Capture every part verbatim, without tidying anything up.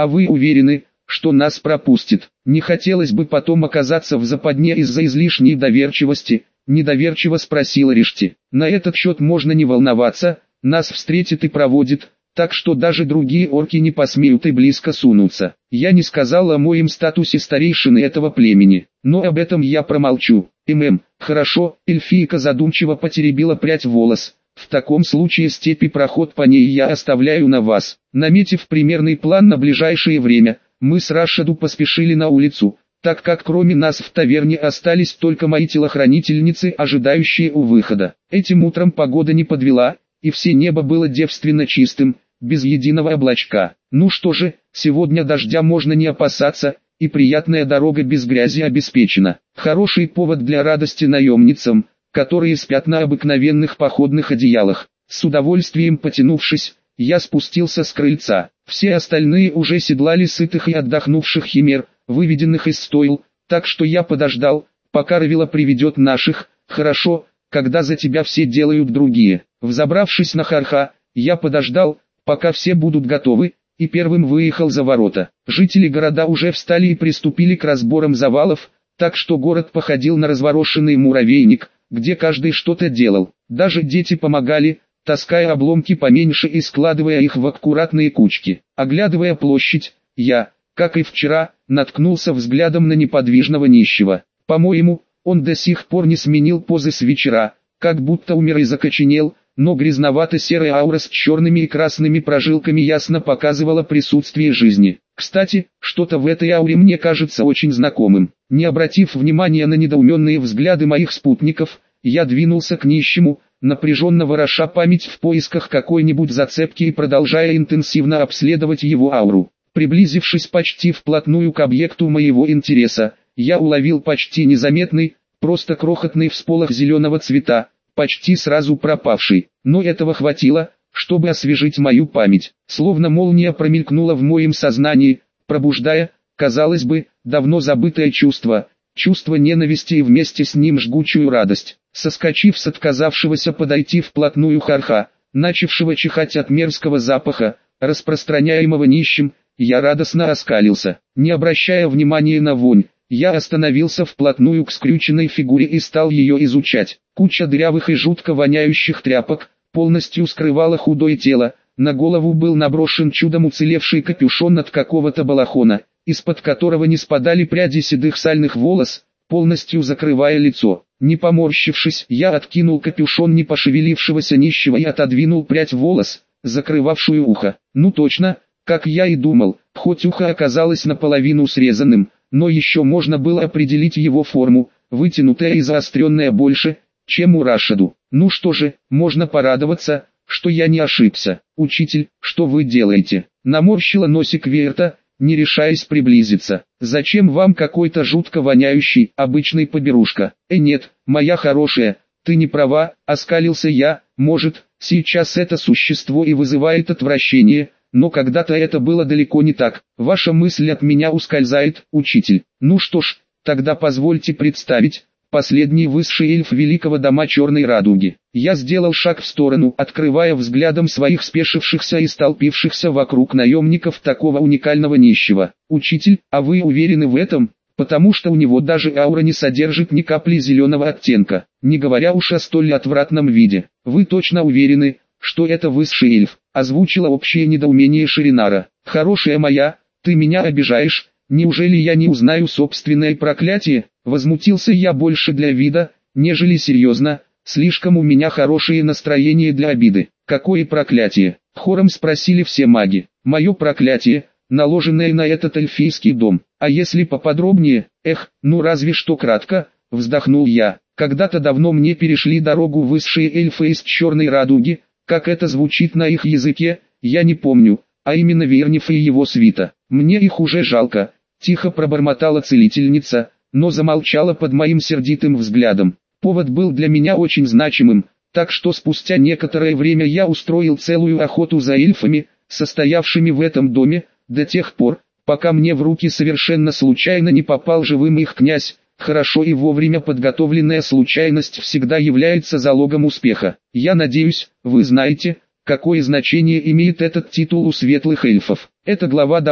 а вы уверены, что нас пропустит? Не хотелось бы потом оказаться в западне из-за излишней доверчивости, недоверчиво спросила Ришти. На этот счет можно не волноваться, нас встретит и проводит, так что даже другие орки не посмеют и близко сунуться. Я не сказал о моем статусе старейшины этого племени, но об этом я промолчу. ММ, хорошо, эльфийка задумчиво потеребила прядь волос. В таком случае степи проход по ней я оставляю на вас. Наметив примерный план на ближайшее время, мы с Рашаду поспешили на улицу, так как кроме нас в таверне остались только мои телохранительницы, ожидающие у выхода. Этим утром погода не подвела, и все небо было девственно чистым, без единого облачка. Ну что же, сегодня дождя можно не опасаться, и приятная дорога без грязи обеспечена. Хороший повод для радости наемницам, которые спят на обыкновенных походных одеялах. С удовольствием потянувшись, я спустился с крыльца. Все остальные уже седлали сытых и отдохнувших химер, выведенных из стойл, так что я подождал, пока Равила приведет наших. Хорошо, когда за тебя все делают другие. Взобравшись на Харха, я подождал, пока все будут готовы, и первым выехал за ворота. Жители города уже встали и приступили к разборам завалов, так что город походил на разворошенный муравейник, где каждый что-то делал. Даже дети помогали, таская обломки поменьше и складывая их в аккуратные кучки. Оглядывая площадь, я, как и вчера, наткнулся взглядом на неподвижного нищего. По-моему, он до сих пор не сменил позы с вечера, как будто умер и закоченел, но грязновато-серая аура с черными и красными прожилками ясно показывала присутствие жизни. Кстати, что-то в этой ауре мне кажется очень знакомым. Не обратив внимания на недоуменные взгляды моих спутников, я двинулся к нищему, напряженно вороша память в поисках какой-нибудь зацепки и продолжая интенсивно обследовать его ауру. Приблизившись почти вплотную к объекту моего интереса, я уловил почти незаметный, просто крохотный всполох зеленого цвета, почти сразу пропавший, но этого хватило, чтобы освежить мою память. Словно молния промелькнула в моем сознании, пробуждая, казалось бы, давно забытое чувство, чувство ненависти и вместе с ним жгучую радость. Соскочив с отказавшегося подойти вплотную Харха, начавшего чихать от мерзкого запаха, распространяемого нищим, я радостно оскалился. Не обращая внимания на вонь, я остановился вплотную к скрюченной фигуре и стал ее изучать. Куча дырявых и жутко воняющих тряпок полностью скрывала худое тело, на голову был наброшен чудом уцелевший капюшон от какого-то балахона, из-под которого не спадали пряди седых сальных волос, полностью закрывая лицо. Не поморщившись, я откинул капюшон непошевелившегося нищего и отодвинул прядь волос, закрывавшую ухо. Ну точно, как я и думал, хоть ухо оказалось наполовину срезанным, но еще можно было определить его форму, вытянутая и заостренная больше, чем у Рашаду. Ну что же, можно порадоваться, что я не ошибся. Учитель, что вы делаете? Наморщила носик Верта, не решаясь приблизиться. Зачем вам какой-то жутко воняющий, обычный поберушка? Э нет, моя хорошая, ты не права, оскалился я. Может, сейчас это существо и вызывает отвращение, но когда-то это было далеко не так. Ваша мысль от меня ускользает, учитель. Ну что ж, тогда позвольте представить, последний высший эльф великого дома Черной Радуги. Я сделал шаг в сторону, открывая взглядом своих спешившихся и столпившихся вокруг наемников такого уникального нищего. Учитель, а вы уверены в этом? Потому что у него даже аура не содержит ни капли зеленого оттенка, не говоря уж о столь отвратном виде. Вы точно уверены, что это высший эльф? Озвучила общее недоумение Ширинара. Хорошая моя, ты меня обижаешь, неужели я не узнаю собственное проклятие? Возмутился я больше для вида, нежели серьезно, слишком у меня хорошее настроение для обиды. Какое проклятие? Хором спросили все маги. Мое проклятие, наложенное на этот эльфийский дом. А если поподробнее? Эх, ну разве что кратко, вздохнул я. Когда-то давно мне перешли дорогу высшие эльфы из Черной Радуги, как это звучит на их языке, я не помню, а именно Верниф и его свита. Мне их уже жалко, тихо пробормотала целительница, но замолчала под моим сердитым взглядом. Повод был для меня очень значимым, так что спустя некоторое время я устроил целую охоту за эльфами, состоявшими в этом доме, до тех пор, пока мне в руки совершенно случайно не попал живым их князь. Хорошо и вовремя подготовленная случайность всегда является залогом успеха. Я надеюсь, вы знаете, какое значение имеет этот титул у светлых эльфов. Это глава дома,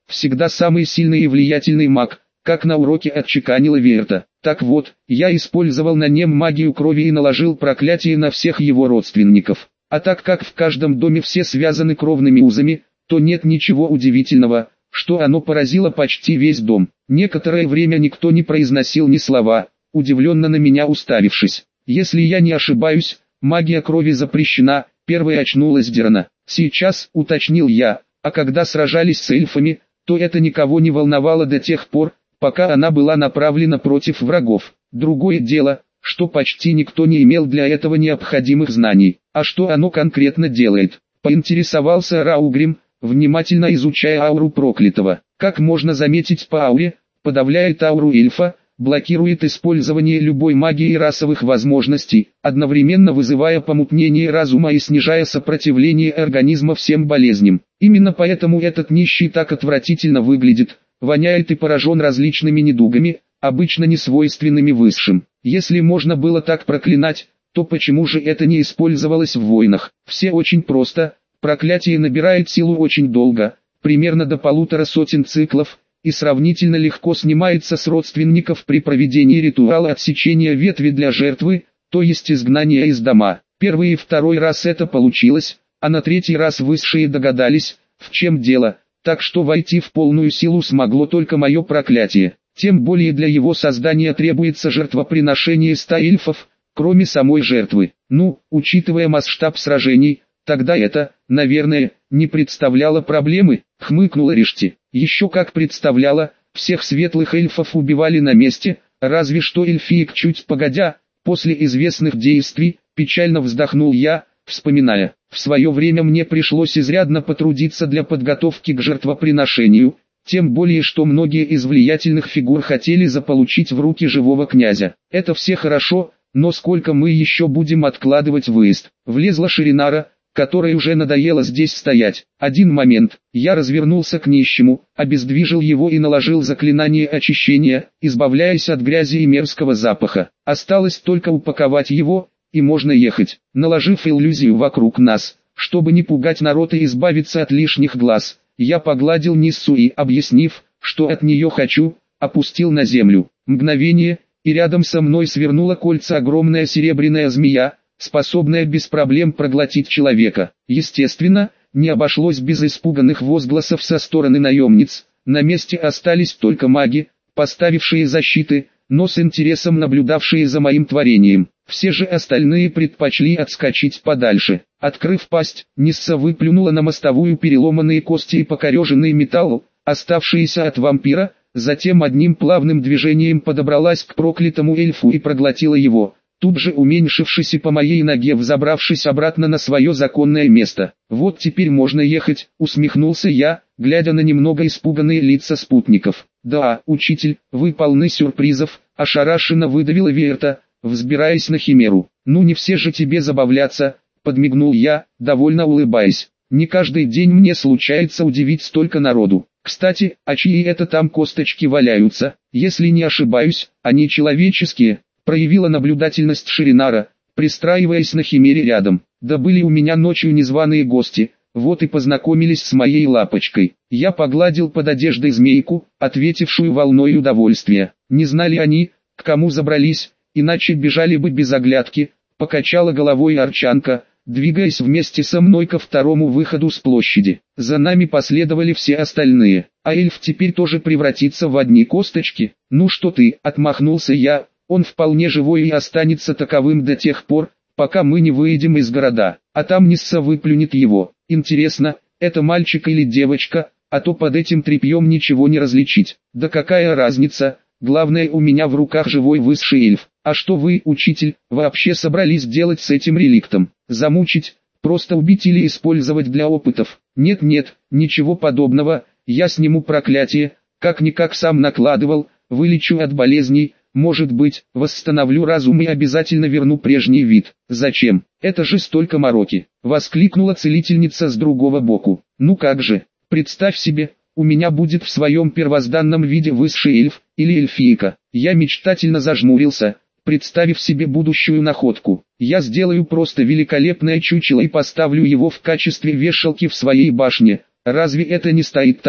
всегда самый сильный и влиятельный маг, как на уроке отчеканила Верта. Так вот, я использовал на нем магию крови и наложил проклятие на всех его родственников. А так как в каждом доме все связаны кровными узами, то нет ничего удивительного, что оно поразило почти весь дом. Некоторое время никто не произносил ни слова, удивленно на меня уставившись. Если я не ошибаюсь, магия крови запрещена, первой очнулась Дирана. Сейчас, уточнил я, а когда сражались с эльфами, то это никого не волновало до тех пор, пока она была направлена против врагов. Другое дело, что почти никто не имел для этого необходимых знаний. А что оно конкретно делает? Поинтересовался Раугрим, внимательно изучая ауру проклятого. Как можно заметить по ауре, подавляет ауру эльфа, блокирует использование любой магии и расовых возможностей, одновременно вызывая помутнение разума и снижая сопротивление организма всем болезням. Именно поэтому этот нищий так отвратительно выглядит, воняет и поражен различными недугами, обычно не свойственными высшим. Если можно было так проклинать, то почему же это не использовалось в войнах? Все очень просто, проклятие набирает силу очень долго, примерно до полутора сотен циклов, и сравнительно легко снимается с родственников при проведении ритуала отсечения ветви для жертвы, то есть изгнания из дома. Первый и второй раз это получилось, а на третий раз высшие догадались, в чем дело, так что войти в полную силу смогло только мое проклятие. Тем более для его создания требуется жертвоприношение ста эльфов, кроме самой жертвы. Ну, учитывая масштаб сражений, тогда это, наверное, не представляло проблемы, хмыкнула Ришти. Еще как представляла, всех светлых эльфов убивали на месте, разве что эльфиек чуть погодя, после известных действий, печально вздохнул я, вспоминая. В свое время мне пришлось изрядно потрудиться для подготовки к жертвоприношению, тем более что многие из влиятельных фигур хотели заполучить в руки живого князя. Это все хорошо, но сколько мы еще будем откладывать выезд? Влезла Ширинара, которой уже надоело здесь стоять. Один момент, я развернулся к нищему, обездвижил его и наложил заклинание очищения, избавляясь от грязи и мерзкого запаха. Осталось только упаковать его, и можно ехать. Наложив иллюзию вокруг нас, чтобы не пугать народ и избавиться от лишних глаз, я погладил Ниссу и, объяснив, что от нее хочу, опустил на землю. Мгновение, и рядом со мной свернула кольца огромная серебряная змея, способная без проблем проглотить человека. Естественно, не обошлось без испуганных возгласов со стороны наемниц. На месте остались только маги, поставившие защиты, но с интересом наблюдавшие за моим творением. Все же остальные предпочли отскочить подальше. Открыв пасть, Нисса выплюнула на мостовую переломанные кости и покореженный металл, оставшиеся от вампира, затем одним плавным движением подобралась к проклятому эльфу и проглотила его, тут же уменьшившись и по моей ноге взобравшись обратно на свое законное место. «Вот теперь можно ехать», — усмехнулся я, глядя на немного испуганные лица спутников. «Да, учитель, вы полны сюрпризов», — ошарашенно выдавила Верта, взбираясь на химеру. «Ну не все же тебе забавляться», — подмигнул я, довольно улыбаясь. «Не каждый день мне случается удивить столько народу. Кстати, а чьи это там косточки валяются? Если не ошибаюсь, они человеческие», — проявила наблюдательность Ширинара, пристраиваясь на химере рядом. «Да были у меня ночью незваные гости, вот и познакомились с моей лапочкой». Я погладил под одеждой змейку, ответившую волной удовольствия. Не знали они, к кому забрались, иначе бежали бы без оглядки, покачала головой Арчанка, двигаясь вместе со мной ко второму выходу с площади. За нами последовали все остальные. А эльф теперь тоже превратится в одни косточки? «Ну что ты», — отмахнулся я, — «он вполне живой и останется таковым до тех пор, пока мы не выйдем из города, а там Нисса выплюнет его. Интересно, это мальчик или девочка, а то под этим тряпьем ничего не различить. Да какая разница, главное у меня в руках живой высший эльф. А что вы, учитель, вообще собрались делать с этим реликтом? Замучить, просто убить или использовать для опытов?» «Нет-нет, ничего подобного, я сниму проклятие, как-никак сам накладывал, вылечу от болезней, может быть, восстановлю разум и обязательно верну прежний вид». «Зачем? Это же столько мороки!» — воскликнула целительница с другого боку. «Ну как же, представь себе, у меня будет в своем первозданном виде высший эльф, или эльфийка». Я мечтательно зажмурился, представив себе будущую находку. «Я сделаю просто великолепное чучело и поставлю его в качестве вешалки в своей башне. Разве это не стоит того?»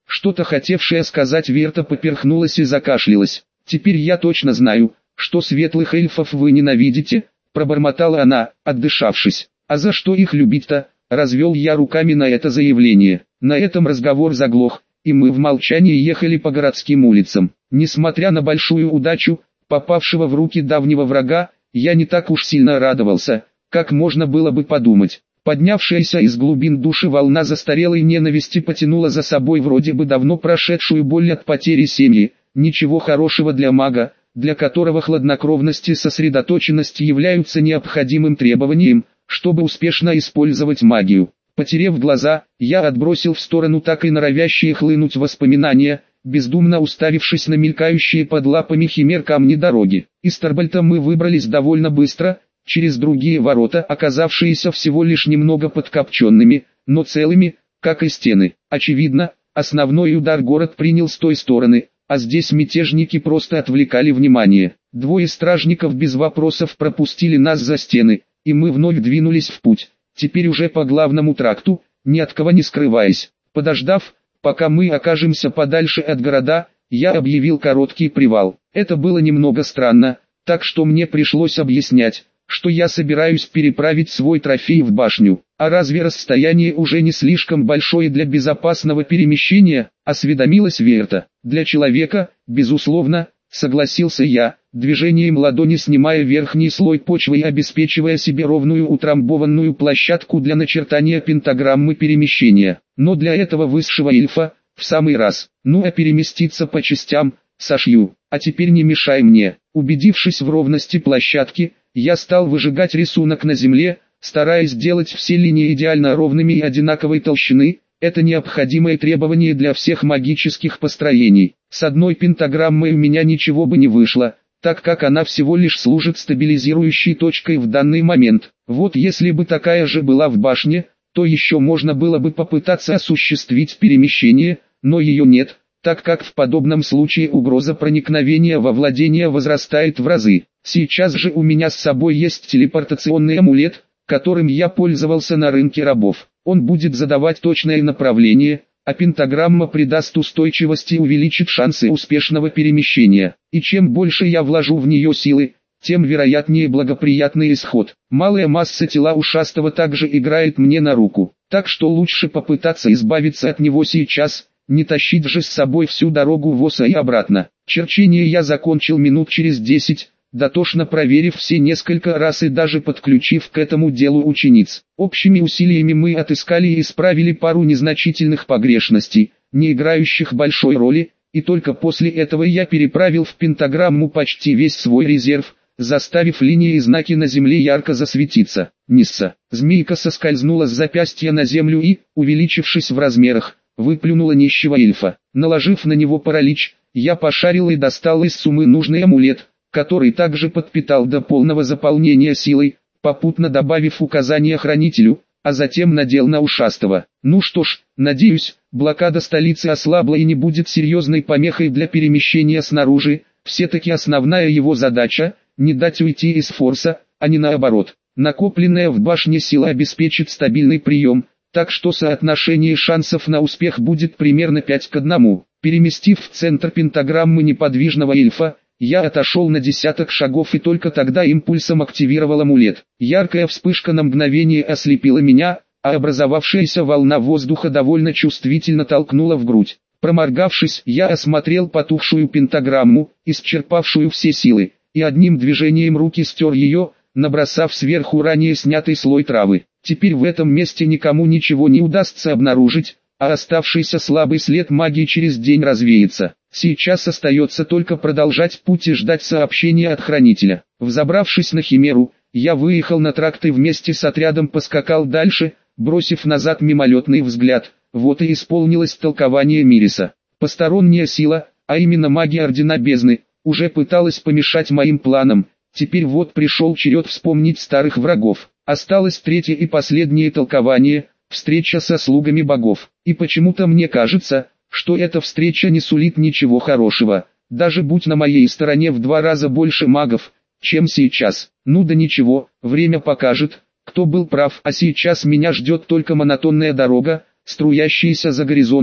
Что-то хотевшая сказать Верта поперхнулась и закашлялась. «Теперь я точно знаю, что светлых эльфов вы ненавидите», — пробормотала она, отдышавшись. «А за что их любить-то?» — развел я руками на это заявление. На этом разговор заглох, и мы в молчании ехали по городским улицам. Несмотря на большую удачу, попавшего в руки давнего врага, я не так уж сильно радовался, как можно было бы подумать. Поднявшаяся из глубин души волна застарелой ненависти потянула за собой вроде бы давно прошедшую боль от потери семьи. Ничего хорошего для мага, для которого хладнокровность и сосредоточенность являются необходимым требованием, чтобы успешно использовать магию. Потерев глаза, я отбросил в сторону так и норовящие хлынуть воспоминания, бездумно уставившись на мелькающие под лапами химер камни дороги. Из Тарбальта мы выбрались довольно быстро, через другие ворота, оказавшиеся всего лишь немного подкопченными, но целыми, как и стены. Очевидно, основной удар город принял с той стороны, а здесь мятежники просто отвлекали внимание. Двое стражников без вопросов пропустили нас за стены, и мы вновь двинулись в путь, теперь уже по главному тракту, ни от кого не скрываясь. Подождав, пока мы окажемся подальше от города, я объявил короткий привал. Это было немного странно, так что мне пришлось объяснять, что я собираюсь переправить свой трофей в башню. А разве расстояние уже не слишком большое для безопасного перемещения, осведомилась Верта. Для человека, безусловно, согласился я, движением ладони снимая верхний слой почвы и обеспечивая себе ровную утрамбованную площадку для начертания пентаграммы перемещения. Но для этого высшего эльфа, в самый раз. Ну а переместиться по частям, сошью. А теперь не мешай мне. Убедившись в ровности площадки, я стал выжигать рисунок на земле, стараясь сделать все линии идеально ровными и одинаковой толщины. Это необходимое требование для всех магических построений. С одной пентаграммой у меня ничего бы не вышло, так как она всего лишь служит стабилизирующей точкой в данный момент. Вот если бы такая же была в башне, то еще можно было бы попытаться осуществить перемещение, но ее нет, так как в подобном случае угроза проникновения во владение возрастает в разы. Сейчас же у меня с собой есть телепортационный амулет, которым я пользовался на рынке рабов. Он будет задавать точное направление, а пентаграмма придаст устойчивости и увеличит шансы успешного перемещения. И чем больше я вложу в нее силы, тем вероятнее благоприятный исход. Малая масса тела ушастого также играет мне на руку, так что лучше попытаться избавиться от него сейчас, не тащить же с собой всю дорогу в Оса и обратно. Черчение я закончил минут через десять, дотошно проверив все несколько раз и даже подключив к этому делу учениц. Общими усилиями мы отыскали и исправили пару незначительных погрешностей, не играющих большой роли, и только после этого я переправил в пентаграмму почти весь свой резерв, заставив линии и знаки на земле ярко засветиться. Нисса. Змейка соскользнула с запястья на землю и, увеличившись в размерах, выплюнула нищего эльфа. Наложив на него паралич, я пошарил и достал из суммы нужный амулет, который также подпитал до полного заполнения силой, попутно добавив указания хранителю, а затем надел на ушастого. Ну что ж, надеюсь, блокада столицы ослабла и не будет серьезной помехой для перемещения снаружи. Все-таки основная его задача – не дать уйти из форса, а не наоборот. Накопленная в башне сила обеспечит стабильный прием, так что соотношение шансов на успех будет примерно пять к одному. Переместив в центр пентаграммы неподвижного эльфа, я отошел на десяток шагов и только тогда импульсом активировал амулет. Яркая вспышка на мгновение ослепила меня, а образовавшаяся волна воздуха довольно чувствительно толкнула в грудь. Проморгавшись, я осмотрел потухшую пентаграмму, исчерпавшую все силы, и одним движением руки стер ее, набросав сверху ранее снятый слой травы. Теперь в этом месте никому ничего не удастся обнаружить, а оставшийся слабый след магии через день развеется. Сейчас остается только продолжать путь и ждать сообщения от хранителя. Взобравшись на химеру, я выехал на тракт и вместе с отрядом поскакал дальше, бросив назад мимолетный взгляд. Вот и исполнилось толкование Мириса. Посторонняя сила, а именно магия Ордена Бездны, уже пыталась помешать моим планам. Теперь вот пришел черед вспомнить старых врагов. Осталось третье и последнее толкование – встреча со слугами богов. И почему-то мне кажется, что эта встреча не сулит ничего хорошего, даже будь на моей стороне в два раза больше магов, чем сейчас. Ну да ничего, время покажет, кто был прав, а сейчас меня ждет только монотонная дорога, струящаяся за горизонт,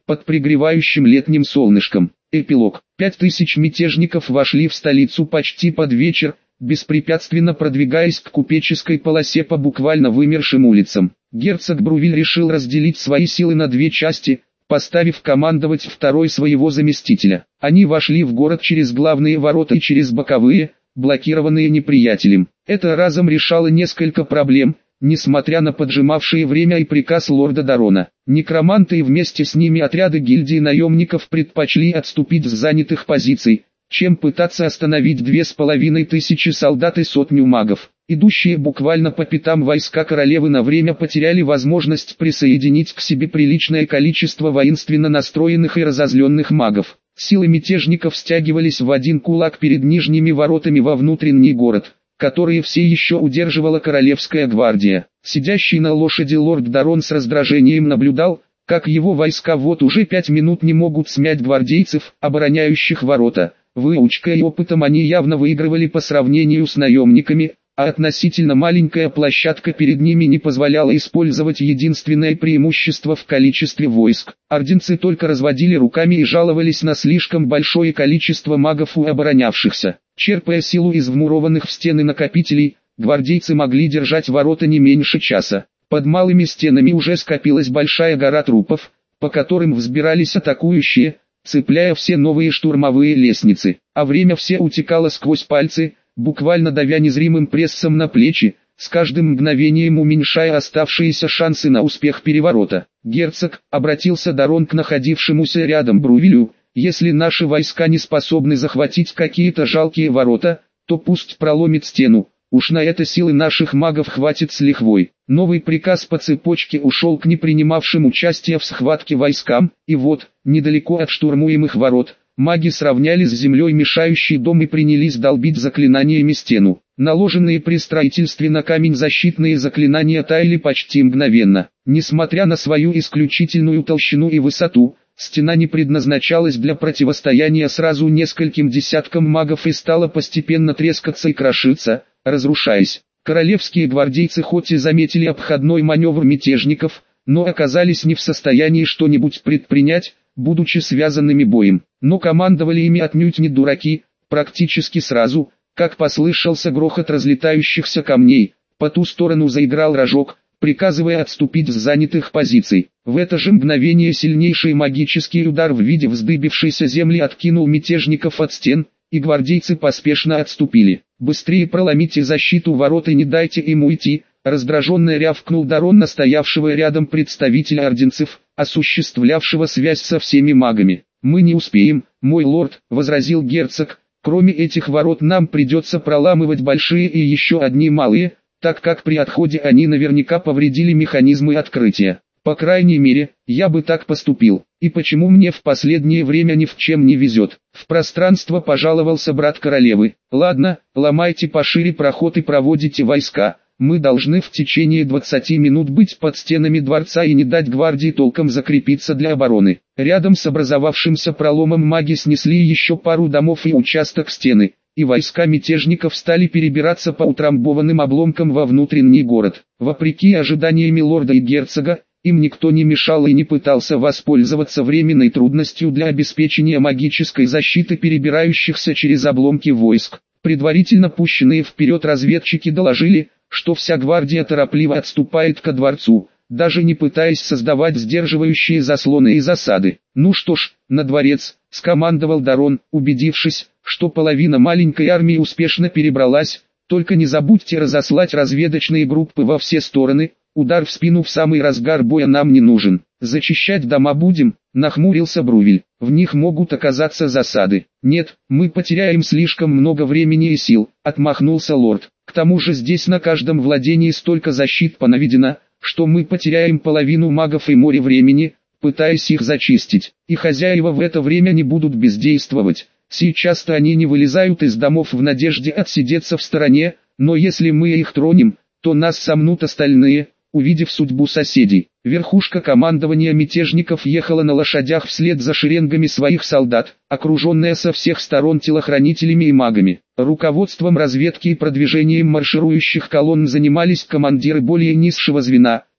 под пригревающим летним солнышком. Эпилог. Пять тысяч мятежников вошли в столицу почти под вечер, беспрепятственно продвигаясь к купеческой полосе по буквально вымершим улицам. Герцог Брувиль решил разделить свои силы на две части, поставив командовать второй своего заместителя. Они вошли в город через главные ворота и через боковые, блокированные неприятелем. Это разом решало несколько проблем, несмотря на поджимавшее время и приказ лорда Дарона. Некроманты и вместе с ними отряды гильдии наемников предпочли отступить с занятых позиций, чем пытаться остановить две с половиной тысячи солдат и сотню магов. Идущие буквально по пятам войска королевы на время потеряли возможность присоединить к себе приличное количество воинственно настроенных и разозленных магов. Силы мятежников стягивались в один кулак перед нижними воротами во внутренний город, которые все еще удерживала королевская гвардия. Сидящий на лошади лорд Дарон с раздражением наблюдал, как его войска вот уже пять минут не могут смять гвардейцев, обороняющих ворота. Выучкой и опытом они явно выигрывали по сравнению с наемниками, а относительно маленькая площадка перед ними не позволяла использовать единственное преимущество в количестве войск. Орденцы только разводили руками и жаловались на слишком большое количество магов у оборонявшихся. Черпая силу из вмурованных в стены накопителей, гвардейцы могли держать ворота не меньше часа. Под малыми стенами уже скопилась большая гора трупов, по которым взбирались атакующие, цепляя все новые штурмовые лестницы, а время все утекало сквозь пальцы, буквально давя незримым прессом на плечи, с каждым мгновением уменьшая оставшиеся шансы на успех переворота. «Герцог», — обратился Дарон к находившемуся рядом Брувилю, — «если наши войска не способны захватить какие-то жалкие ворота, то пусть проломит стену, уж на это силы наших магов хватит с лихвой». Новый приказ по цепочке ушел к непринимавшим участия в схватке войскам, и вот, недалеко от штурмуемых ворот, маги сравняли с землей мешающий дом и принялись долбить заклинаниями стену. Наложенные при строительстве на камень защитные заклинания таяли почти мгновенно. Несмотря на свою исключительную толщину и высоту, стена не предназначалась для противостояния сразу нескольким десяткам магов и стала постепенно трескаться и крошиться, разрушаясь. Королевские гвардейцы хоть и заметили обходной маневр мятежников, но оказались не в состоянии что-нибудь предпринять, будучи связанными боем. Но командовали ими отнюдь не дураки. Практически сразу, как послышался грохот разлетающихся камней, по ту сторону заиграл рожок, приказывая отступить с занятых позиций. В это же мгновение сильнейший магический удар в виде вздыбившейся земли откинул мятежников от стен, и гвардейцы поспешно отступили. «Быстрее проломите защиту ворот и не дайте им уйти», раздраженно рявкнул Дарон на стоявшего рядом представителя орденцев, осуществлявшего связь со всеми магами. «Мы не успеем, мой лорд», — возразил герцог, — «кроме этих ворот нам придется проламывать большие и еще одни малые, так как при отходе они наверняка повредили механизмы открытия. По крайней мере, я бы так поступил. И почему мне в последнее время ни в чем не везет?» В пространство пожаловался брат королевы. «Ладно, ломайте пошире проход и проводите войска. Мы должны в течение двадцати минут быть под стенами дворца и не дать гвардии толком закрепиться для обороны». Рядом с образовавшимся проломом маги снесли еще пару домов и участок стены, и войска мятежников стали перебираться по утрамбованным обломкам во внутренний город. Вопреки ожиданиям лорда и герцога, им никто не мешал и не пытался воспользоваться временной трудностью для обеспечения магической защиты перебирающихся через обломки войск. Предварительно пущенные вперед разведчики доложили, что вся гвардия торопливо отступает ко дворцу, даже не пытаясь создавать сдерживающие заслоны и засады. «Ну что ж, на дворец», — скомандовал Дарон, убедившись, что половина маленькой армии успешно перебралась. «Только не забудьте разослать разведочные группы во все стороны. Удар в спину в самый разгар боя нам не нужен. Зачищать дома будем», — нахмурился Брувиль. «В них могут оказаться засады». «Нет, мы потеряем слишком много времени и сил», — отмахнулся лорд. «К тому же здесь на каждом владении столько защит понаведено, что мы потеряем половину магов и море времени, пытаясь их зачистить. И хозяева в это время не будут бездействовать. Сейчас-то они не вылезают из домов в надежде отсидеться в стороне, но если мы их тронем, то нас сомнут остальные, увидев судьбу соседей». Верхушка командования мятежников ехала на лошадях вслед за шеренгами своих солдат, окруженная со всех сторон телохранителями и магами. Руководством разведки и продвижением марширующих колонн занимались командиры более низшего звена,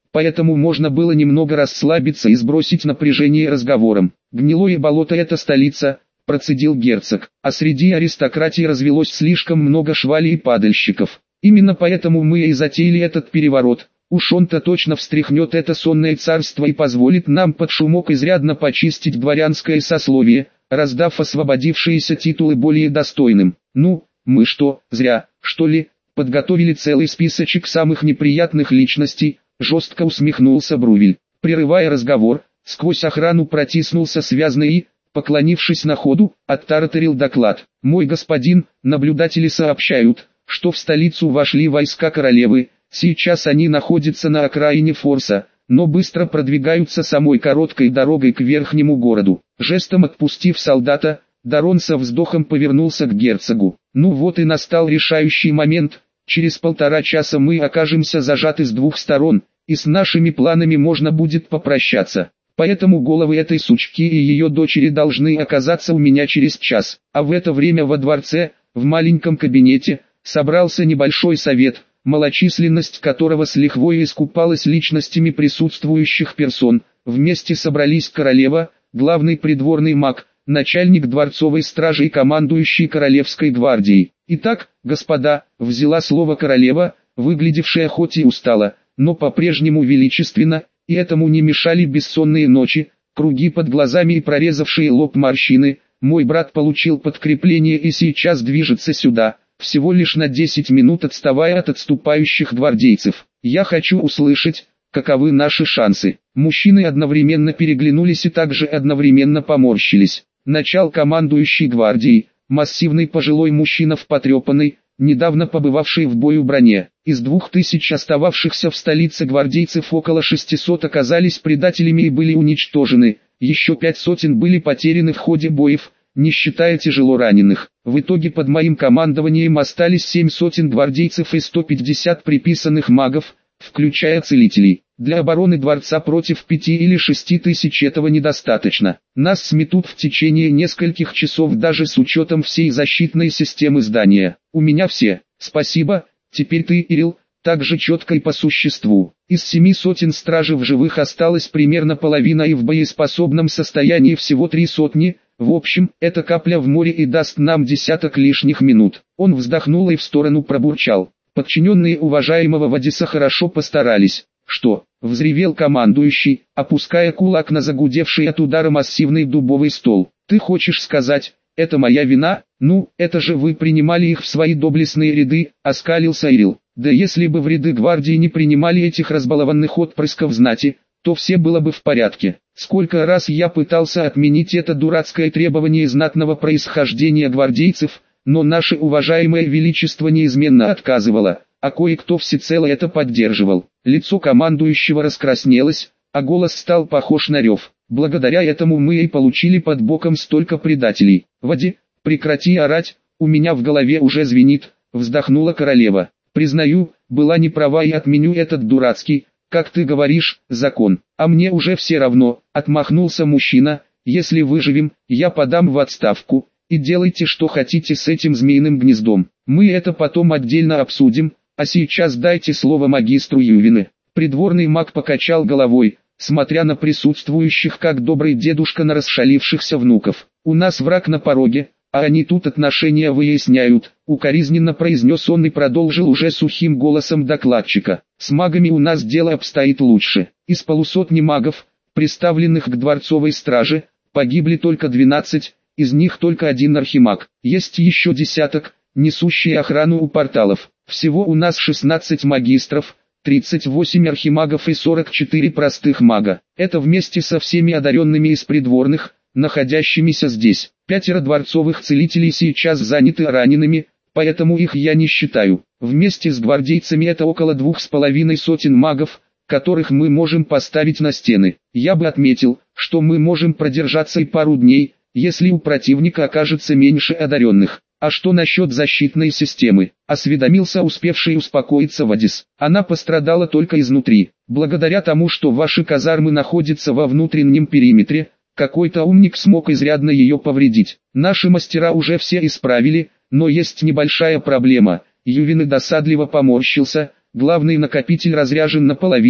поэтому можно было немного расслабиться и сбросить напряжение разговором. «Гнилое болото — это столица», — процедил герцог, «а среди аристократии развелось слишком много швалей и падальщиков. Именно поэтому мы и затеяли этот переворот. Уж он-то точно встряхнет это сонное царство и позволит нам под шумок изрядно почистить дворянское сословие, раздав освободившиеся титулы более достойным. Ну, мы что, зря, что ли, подготовили целый списочек самых неприятных личностей?» Жестко усмехнулся Брувель. Прерывая разговор, сквозь охрану протиснулся связный и, поклонившись на ходу, оттараторил доклад. «Мой господин, наблюдатели сообщают, что в столицу вошли войска королевы. Сейчас они находятся на окраине форса, но быстро продвигаются самой короткой дорогой к верхнему городу». Жестом отпустив солдата, Дарон со вздохом повернулся к герцогу. «Ну вот и настал решающий момент. Через полтора часа мы окажемся зажаты с двух сторон, и с нашими планами можно будет попрощаться. Поэтому головы этой сучки и ее дочери должны оказаться у меня через час». А в это время во дворце, в маленьком кабинете, собрался небольшой совет, малочисленность которого с лихвой искупалась личностями присутствующих персон. Вместе собрались королева, главный придворный маг, начальник дворцовой стражи и командующий королевской гвардией. «Итак, господа», — взяла слово королева, выглядевшая хоть и устала, но по-прежнему величественно, и этому не мешали бессонные ночи, круги под глазами и прорезавшие лоб морщины. «Мой брат получил подкрепление и сейчас движется сюда, всего лишь на десять минут отставая от отступающих гвардейцев. Я хочу услышать, каковы наши шансы». Мужчины одновременно переглянулись и также одновременно поморщились. Начал командующий гвардией, массивный пожилой мужчина в потрепанной, недавно побывавший в бою броне. Из двух тысяч остававшихся в столице гвардейцев около шестисот оказались предателями и были уничтожены, еще пять сотен были потеряны в ходе боев, не считая тяжело раненых. В итоге под моим командованием остались семь сотен гвардейцев и сто пятьдесят приписанных магов, включая целителей. Для обороны дворца против пяти или шести тысяч этого недостаточно. Нас сметут в течение нескольких часов даже с учетом всей защитной системы здания. У меня все. Спасибо. Теперь ты, Ирил, также четко и по существу. Из семи сотен стражей в живых осталась примерно половина и в боеспособном состоянии всего три сотни. В общем, это капля в море и даст нам десяток лишних минут. Он вздохнул и в сторону пробурчал. Подчиненные уважаемого Вадиса хорошо постарались. «Что?» — взревел командующий, опуская кулак на загудевший от удара массивный дубовый стол. «Ты хочешь сказать, это моя вина? Ну, это же вы принимали их в свои доблестные ряды», — оскалился Ирил. «Да если бы в ряды гвардии не принимали этих разбалованных отпрысков знати, то все было бы в порядке. Сколько раз я пытался отменить это дурацкое требование знатного происхождения гвардейцев, но наше уважаемое величество неизменно отказывало, а кое-кто всецело это поддерживал». Лицо командующего раскраснелось, а голос стал похож на рев. «Благодаря этому мы и получили под боком столько предателей». «Вади, прекрати орать, у меня в голове уже звенит», — вздохнула королева. «Признаю, была не права и отменю этот дурацкий, как ты говоришь, закон. А мне уже все равно», — отмахнулся мужчина. «Если выживем, я подам в отставку, и делайте что хотите с этим змеиным гнездом. Мы это потом отдельно обсудим. А сейчас дайте слово магистру Ювины». Придворный маг покачал головой, смотря на присутствующих как добрый дедушка на расшалившихся внуков. «У нас враг на пороге, а они тут отношения выясняют», — укоризненно произнес он и продолжил уже сухим голосом докладчика. «С магами у нас дело обстоит лучше. Из полусотни магов, представленных к дворцовой страже, погибли только двенадцать, из них только один архимаг. Есть еще десяток, несущие охрану у порталов. Всего у нас шестнадцать магистров, тридцать восемь архимагов и сорок четыре простых мага. Это вместе со всеми одаренными из придворных, находящимися здесь. Пятеро дворцовых целителей сейчас заняты ранеными, поэтому их я не считаю. Вместе с гвардейцами это около двух с половиной сотен магов, которых мы можем поставить на стены. Я бы отметил, что мы можем продержаться и пару дней, если у противника окажется меньше одаренных. «А что насчет защитной системы?» — осведомился успевший успокоиться Вадис. «Она пострадала только изнутри. Благодаря тому, что ваши казармы находятся во внутреннем периметре, какой-то умник смог изрядно ее повредить. Наши мастера уже все исправили, но есть небольшая проблема». Ювин досадливо поморщился. «Главный накопитель разряжен наполовину,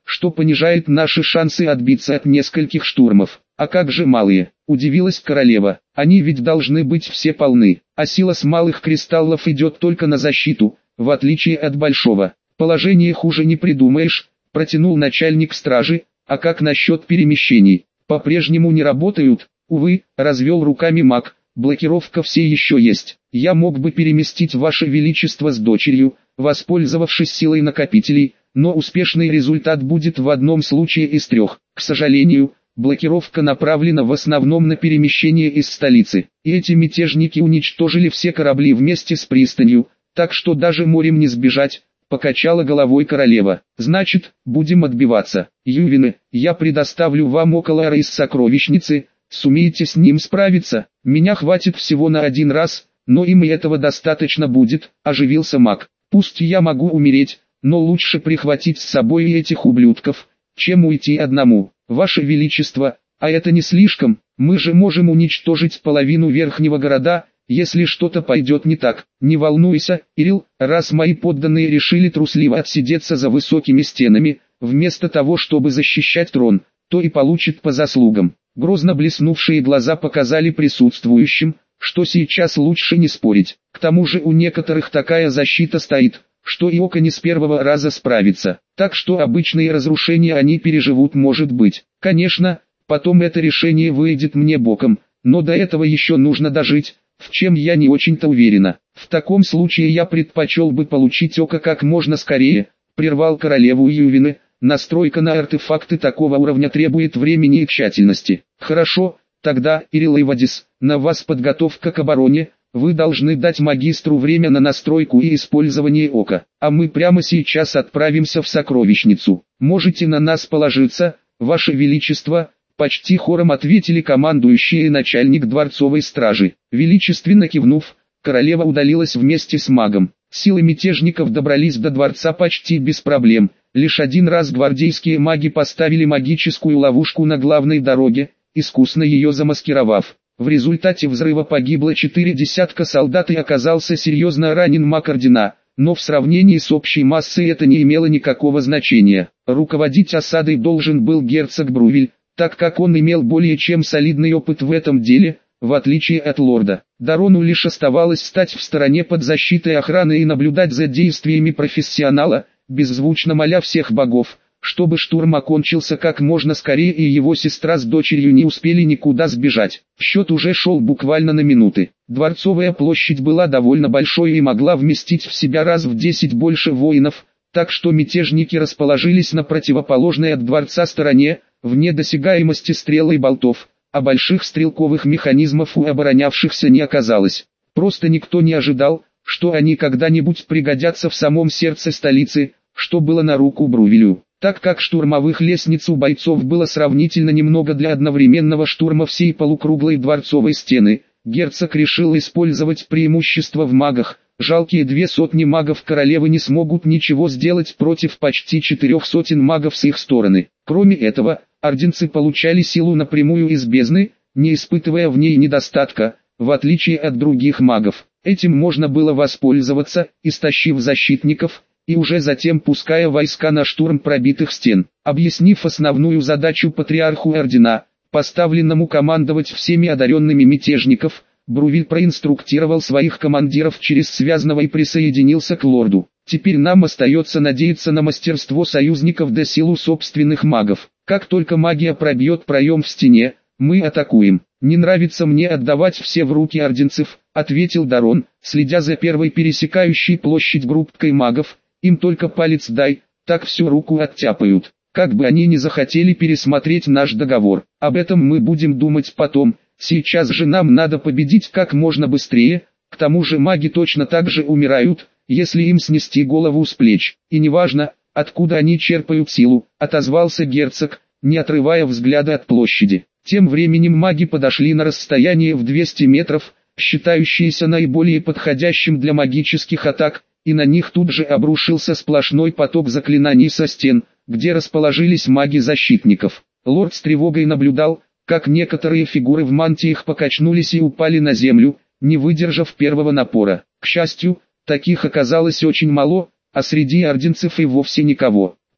что понижает наши шансы отбиться от нескольких штурмов. А как же малые? Удивилась королева. Они ведь должны быть все полны, а сила с малых кристаллов идет только на защиту, в отличие от большого. Положение хуже не придумаешь, протянул начальник стражи. А как насчет перемещений? По-прежнему не работают? Увы, развел руками маг, блокировка все еще есть. Я мог бы переместить ваше величество с дочерью, воспользовавшись силой накопителей, но успешный результат будет в одном случае из трех. К сожалению, блокировка направлена в основном на перемещение из столицы. И эти мятежники уничтожили все корабли вместе с пристанью, так что даже морем не сбежать. Покачала головой королева. Значит, будем отбиваться. Ювины, я предоставлю вам около из сокровищницы, сумеете с ним справиться? Меня хватит всего на один раз, но им и этого достаточно будет, оживился маг. Пусть я могу умереть, но лучше прихватить с собой и этих ублюдков, чем уйти одному. Ваше Величество, а это не слишком, мы же можем уничтожить половину верхнего города, если что-то пойдет не так. Не волнуйся, Ирил, раз мои подданные решили трусливо отсидеться за высокими стенами, вместо того чтобы защищать трон, то и получит по заслугам. Грозно блеснувшие глаза показали присутствующим, что сейчас лучше не спорить. К тому же у некоторых такая защита стоит, что и око не с первого раза справится. Так что обычные разрушения они переживут, может быть. Конечно, потом это решение выйдет мне боком, но до этого еще нужно дожить, в чем я не очень-то уверена. В таком случае я предпочел бы получить око как можно скорее, прервал королеву Ювины. Настройка на артефакты такого уровня требует времени и тщательности. Хорошо, тогда, Ирил Ивадис, на вас подготовка к обороне, вы должны дать магистру время на настройку и использование ока, а мы прямо сейчас отправимся в сокровищницу. Можете на нас положиться, ваше величество, почти хором ответили командующий и начальник дворцовой стражи. Величественно кивнув, королева удалилась вместе с магом. Силы мятежников добрались до дворца почти без проблем. Лишь один раз гвардейские маги поставили магическую ловушку на главной дороге, искусно ее замаскировав. В результате взрыва погибло четыре десятка солдат и оказался серьезно ранен маг Ордена, но в сравнении с общей массой это не имело никакого значения. Руководить осадой должен был герцог Брувиль, так как он имел более чем солидный опыт в этом деле, в отличие от лорда. Дарону лишь оставалось стать в стороне под защитой охраны и наблюдать за действиями профессионала, беззвучно моля всех богов, чтобы штурм окончился как можно скорее и его сестра с дочерью не успели никуда сбежать. Счет уже шел буквально на минуты. Дворцовая площадь была довольно большой и могла вместить в себя раз в десять больше воинов, так что мятежники расположились на противоположной от дворца стороне, вне досягаемости стрел и болтов, а больших стрелковых механизмов у оборонявшихся не оказалось. Просто никто не ожидал, что они когда-нибудь пригодятся в самом сердце столицы, что было на руку Брувилю. Так как штурмовых лестниц у бойцов было сравнительно немного для одновременного штурма всей полукруглой дворцовой стены, герцог решил использовать преимущество в магах. Жалкие две сотни магов королевы не смогут ничего сделать против почти четырех сотен магов с их стороны. Кроме этого, орденцы получали силу напрямую из бездны, не испытывая в ней недостатка, в отличие от других магов. Этим можно было воспользоваться, истощив защитников, и уже затем пуская войска на штурм пробитых стен. Объяснив основную задачу патриарху Ордена, поставленному командовать всеми одаренными мятежников, Брувиль проинструктировал своих командиров через связного и присоединился к лорду. Теперь нам остается надеяться на мастерство союзников да силу собственных магов. Как только магия пробьет проем в стене, мы атакуем. Не нравится мне отдавать все в руки орденцев, ответил Дарон, следя за первой пересекающей площадь группкой магов. Им только палец дай, так всю руку оттяпают. Как бы они ни захотели пересмотреть наш договор, об этом мы будем думать потом. Сейчас же нам надо победить как можно быстрее, к тому же маги точно так же умирают, если им снести голову с плеч. И неважно, откуда они черпают силу, отозвался герцог, не отрывая взгляда от площади. Тем временем маги подошли на расстояние в двести метров, считающееся наиболее подходящим для магических атак, и на них тут же обрушился сплошной поток заклинаний со стен, где расположились маги защитников. Лорд с тревогой наблюдал, как некоторые фигуры в мантиях покачнулись и упали на землю, не выдержав первого напора. К счастью, таких оказалось очень мало, а среди орденцев и вовсе никого.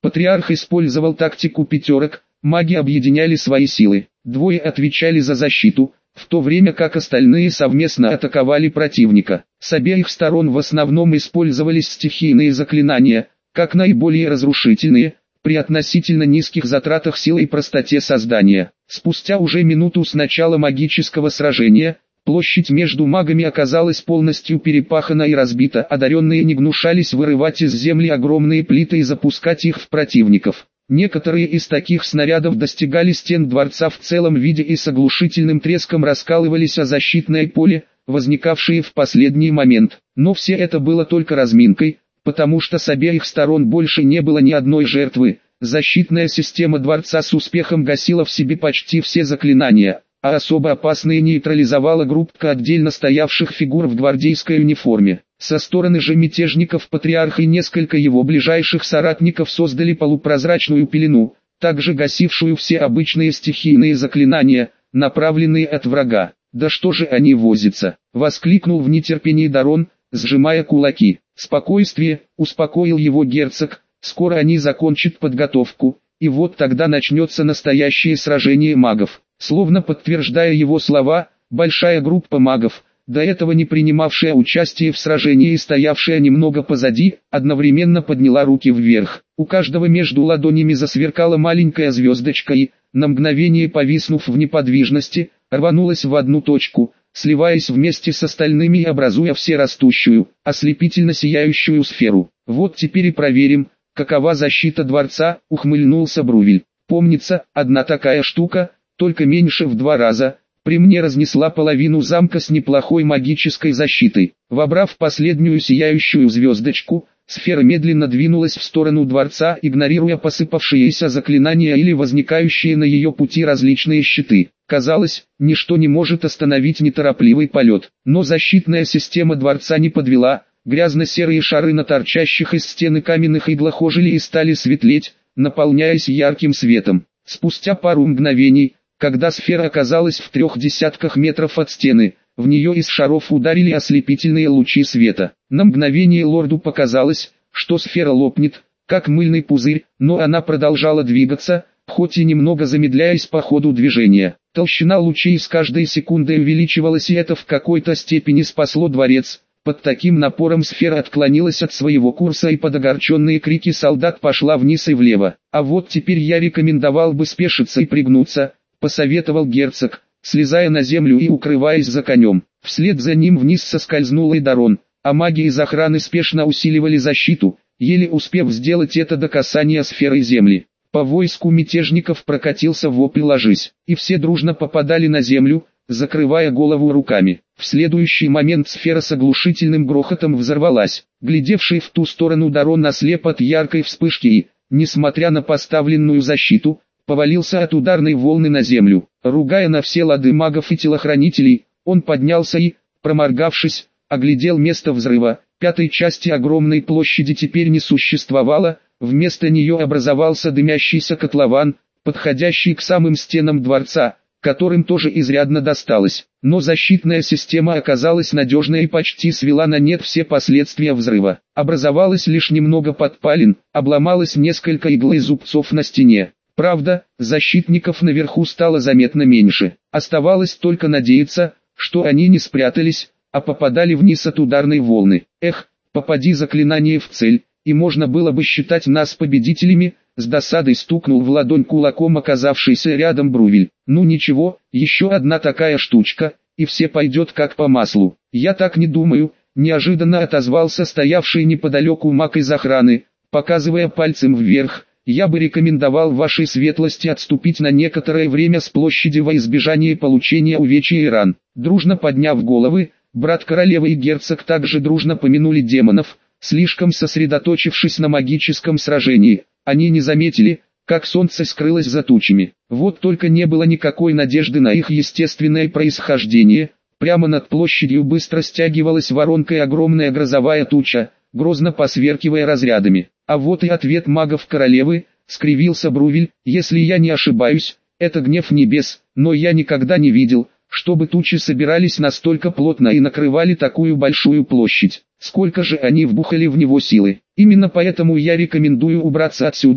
Патриарх использовал тактику пятерок, маги объединяли свои силы. Двое отвечали за защиту, в то время как остальные совместно атаковали противника. С обеих сторон в основном использовались стихийные заклинания, как наиболее разрушительные, при относительно низких затратах сил и простоте создания. Спустя уже минуту с начала магического сражения, площадь между магами оказалась полностью перепахана и разбита, одаренные не гнушались вырывать из земли огромные плиты и запускать их в противников. Некоторые из таких снарядов достигали стен дворца в целом виде и с оглушительным треском раскалывались о защитное поле, возникавшее в последний момент. Но все это было только разминкой, потому что с обеих сторон больше не было ни одной жертвы. Защитная система дворца с успехом гасила в себе почти все заклинания, а особо опасные нейтрализовала группка отдельно стоявших фигур в гвардейской униформе. Со стороны же мятежников патриарх и несколько его ближайших соратников создали полупрозрачную пелену, также гасившую все обычные стихийные заклинания, направленные от врага. «Да что же они возятся?» — воскликнул в нетерпении Дарон, сжимая кулаки. «Спокойствие», — успокоил его герцог, — «скоро они закончат подготовку, и вот тогда начнется настоящее сражение магов». Словно подтверждая его слова, большая группа магов, до этого не принимавшая участие в сражении и стоявшая немного позади, одновременно подняла руки вверх. У каждого между ладонями засверкала маленькая звездочка и, на мгновение повиснув в неподвижности, рванулась в одну точку, сливаясь вместе с остальными и образуя всерастущую, ослепительно сияющую сферу. «Вот теперь и проверим, какова защита дворца», — ухмыльнулся Брувель. «Помнится, одна такая штука, только меньше в два раза, при мне разнесла половину замка с неплохой магической защитой». Вобрав последнюю сияющую звездочку, сфера медленно двинулась в сторону дворца, игнорируя посыпавшиеся заклинания или возникающие на ее пути различные щиты. Казалось, ничто не может остановить неторопливый полет. Но защитная система дворца не подвела, грязно-серые шары на торчащих из стены каменных иглах ожили и стали светлеть, наполняясь ярким светом. Спустя пару мгновений, когда сфера оказалась в трех десятках метров от стены, в нее из шаров ударили ослепительные лучи света. На мгновение лорду показалось, что сфера лопнет, как мыльный пузырь, но она продолжала двигаться, хоть и немного замедляясь по ходу движения. Толщина лучей с каждой секундой увеличивалась, и это в какой-то степени спасло дворец. Под таким напором сфера отклонилась от своего курса и под огорченные крики солдат пошла вниз и влево. «А вот теперь я рекомендовал бы спешиться и пригнуться», — посоветовал герцог, слезая на землю и укрываясь за конем. Вслед за ним вниз соскользнул и Дарон, а маги из охраны спешно усиливали защиту, еле успев сделать это до касания сферы земли. По войску мятежников прокатился вопль «ложись», и все дружно попадали на землю, закрывая голову руками. В следующий момент сфера с оглушительным грохотом взорвалась. Глядевший в ту сторону Дарон ослеп от яркой вспышки и, несмотря на поставленную защиту, повалился от ударной волны на землю. Ругая на все лады магов и телохранителей, он поднялся и, проморгавшись, оглядел место взрыва. Пятой части огромной площади теперь не существовало, вместо нее образовался дымящийся котлован, подходящий к самым стенам дворца, которым тоже изрядно досталось. Но защитная система оказалась надежной и почти свела на нет все последствия взрыва. Образовалось лишь немного подпалин, обломалось несколько игл и зубцов на стене. Правда, защитников наверху стало заметно меньше. Оставалось только надеяться, что они не спрятались, а попадали вниз от ударной волны. Эх, попади заклинание в цель, и можно было бы считать нас победителями. С досадой стукнул в ладонь кулаком оказавшийся рядом Брувель. «Ну ничего, еще одна такая штучка, и все пойдет как по маслу». «Я так не думаю», — неожиданно отозвался стоявший неподалеку маг из охраны, показывая пальцем вверх. «Я бы рекомендовал вашей светлости отступить на некоторое время с площади во избежание получения увечий и ран». Дружно подняв головы, брат королевы и герцог также дружно помянули демонов, слишком сосредоточившись на магическом сражении. Они не заметили, как солнце скрылось за тучами. Вот только не было никакой надежды на их естественное происхождение. Прямо над площадью быстро стягивалась воронкой огромная грозовая туча, грозно посверкивая разрядами. А вот и ответ магов королевы, скривился Брувель. «Если я не ошибаюсь, это гнев небес, но я никогда не видел, чтобы тучи собирались настолько плотно и накрывали такую большую площадь. Сколько же они вбухали в него силы. Именно поэтому я рекомендую убраться отсюда»,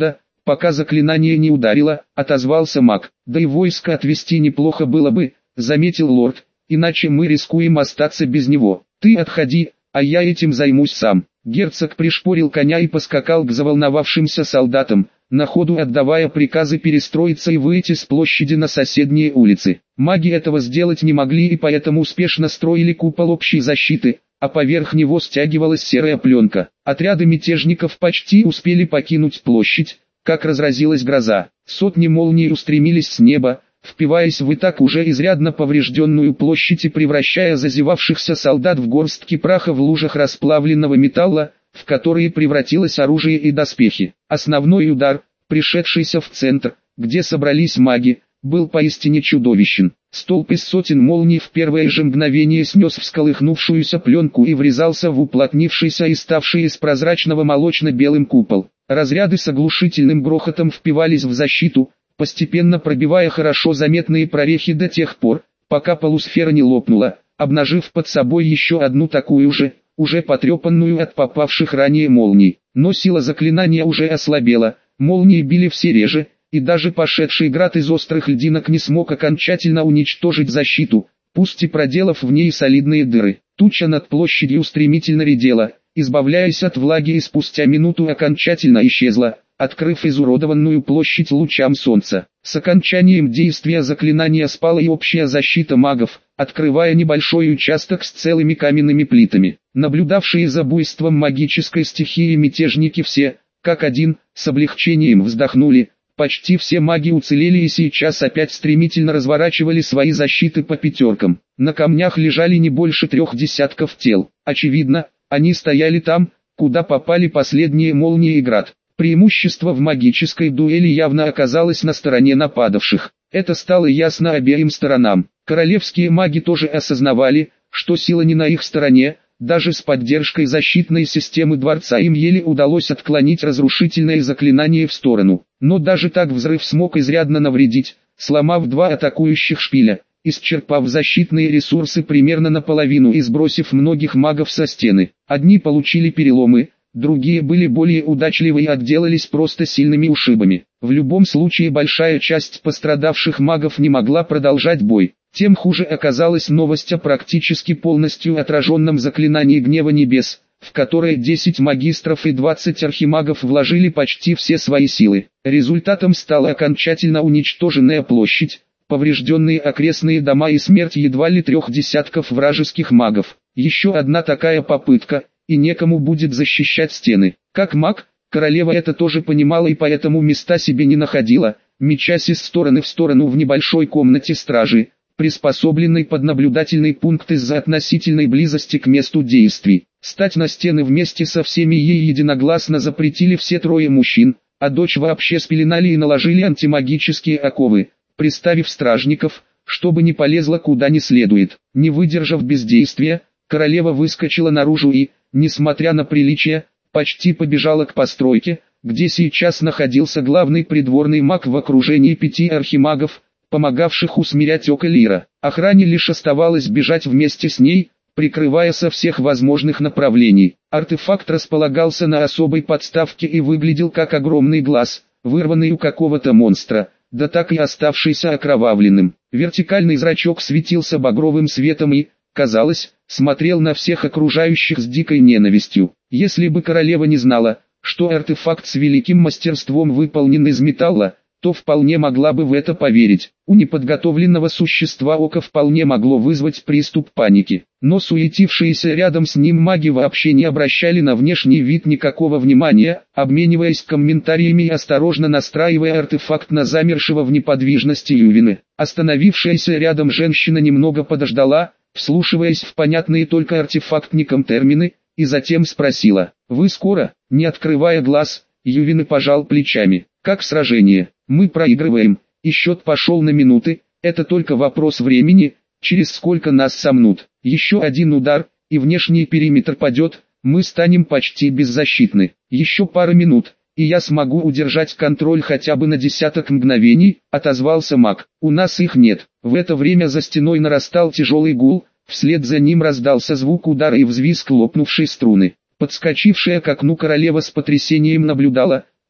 пока заклинание не ударило, отозвался маг. Да и войско отвести неплохо было бы, заметил лорд, иначе мы рискуем остаться без него. Ты отходи, а я этим займусь сам. Герцог пришпорил коня и поскакал к заволновавшимся солдатам, на ходу отдавая приказы перестроиться и выйти с площади на соседние улицы. Маги этого сделать не могли и поэтому успешно строили купол общей защиты, а поверх него стягивалась серая пленка. Отряды мятежников почти успели покинуть площадь, как разразилась гроза. Сотни молний устремились с неба, впиваясь в и так уже изрядно поврежденную площадь и превращая зазевавшихся солдат в горстки праха в лужах расплавленного металла, в которые превратилось оружие и доспехи. Основной удар, пришедшийся в центр, где собрались маги, был поистине чудовищен. Столб из сотен молний в первое же мгновение снес всколыхнувшуюся пленку и врезался в уплотнившийся и ставший из прозрачного молочно-белым купол. Разряды с оглушительным грохотом впивались в защиту, постепенно пробивая хорошо заметные прорехи до тех пор, пока полусфера не лопнула, обнажив под собой еще одну такую же, уже потрепанную от попавших ранее молний. Но сила заклинания уже ослабела, молнии били все реже, и даже пошедший град из острых льдинок не смог окончательно уничтожить защиту, пусть и проделав в ней солидные дыры. Туча над площадью стремительно редела, избавляясь от влаги, и спустя минуту окончательно исчезла, открыв изуродованную площадь лучам солнца. С окончанием действия заклинания спала и общая защита магов, открывая небольшой участок с целыми каменными плитами. Наблюдавшие за буйством магической стихии мятежники все, как один, с облегчением вздохнули. Почти все маги уцелели и сейчас опять стремительно разворачивали свои защиты по пятеркам. На камнях лежали не больше трех десятков тел. Очевидно, они стояли там, куда попали последние молнии и град. Преимущество в магической дуэли явно оказалось на стороне нападавших. Это стало ясно обеим сторонам. Королевские маги тоже осознавали, что сила не на их стороне. Даже с поддержкой защитной системы дворца им еле удалось отклонить разрушительное заклинание в сторону. Но даже так взрыв смог изрядно навредить, сломав два атакующих шпиля, исчерпав защитные ресурсы примерно наполовину и сбросив многих магов со стены. Одни получили переломы, другие были более удачливы и отделались просто сильными ушибами. В любом случае большая часть пострадавших магов не могла продолжать бой. Тем хуже оказалась новость о практически полностью отраженном заклинании гнева небес, в которое десять магистров и двадцать архимагов вложили почти все свои силы. Результатом стала окончательно уничтоженная площадь, поврежденные окрестные дома и смерть едва ли трех десятков вражеских магов. Еще одна такая попытка, и некому будет защищать стены. Как маг, королева это тоже понимала и поэтому места себе не находила, мечась из стороны в сторону в небольшой комнате стражи, приспособленный под наблюдательный пункт из-за относительной близости к месту действий. Стать на стены вместе со всеми ей единогласно запретили все трое мужчин, а дочь вообще спеленали и наложили антимагические оковы, приставив стражников, чтобы не полезла куда не следует. Не выдержав бездействия, королева выскочила наружу и, несмотря на приличие, почти побежала к постройке, где сейчас находился главный придворный маг в окружении пяти архимагов, помогавших усмирять око Лира. Охране лишь оставалось бежать вместе с ней, прикрывая со всех возможных направлений. Артефакт располагался на особой подставке и выглядел как огромный глаз, вырванный у какого-то монстра, да так и оставшийся окровавленным. Вертикальный зрачок светился багровым светом и, казалось, смотрел на всех окружающих с дикой ненавистью. Если бы королева не знала, что артефакт с великим мастерством выполнен из металла, то вполне могла бы в это поверить. У неподготовленного существа око вполне могло вызвать приступ паники. Но суетившиеся рядом с ним маги вообще не обращали на внешний вид никакого внимания, обмениваясь комментариями и осторожно настраивая артефакт на замершего в неподвижности Ювины. Остановившаяся рядом женщина немного подождала, вслушиваясь в понятные только артефактникам термины, и затем спросила: «Вы скоро?» Не открывая глаз, Ювины пожал плечами. «Как сражение? Мы проигрываем, и счет пошел на минуты, это только вопрос времени, через сколько нас сомнут. Еще один удар, и внешний периметр падет, мы станем почти беззащитны. Еще пара минут, и я смогу удержать контроль хотя бы на десяток мгновений», — отозвался маг. «У нас их нет». В это время за стеной нарастал тяжелый гул, вслед за ним раздался звук удара и взвизг лопнувшей струны. Подскочившая к окну королева с потрясением наблюдала,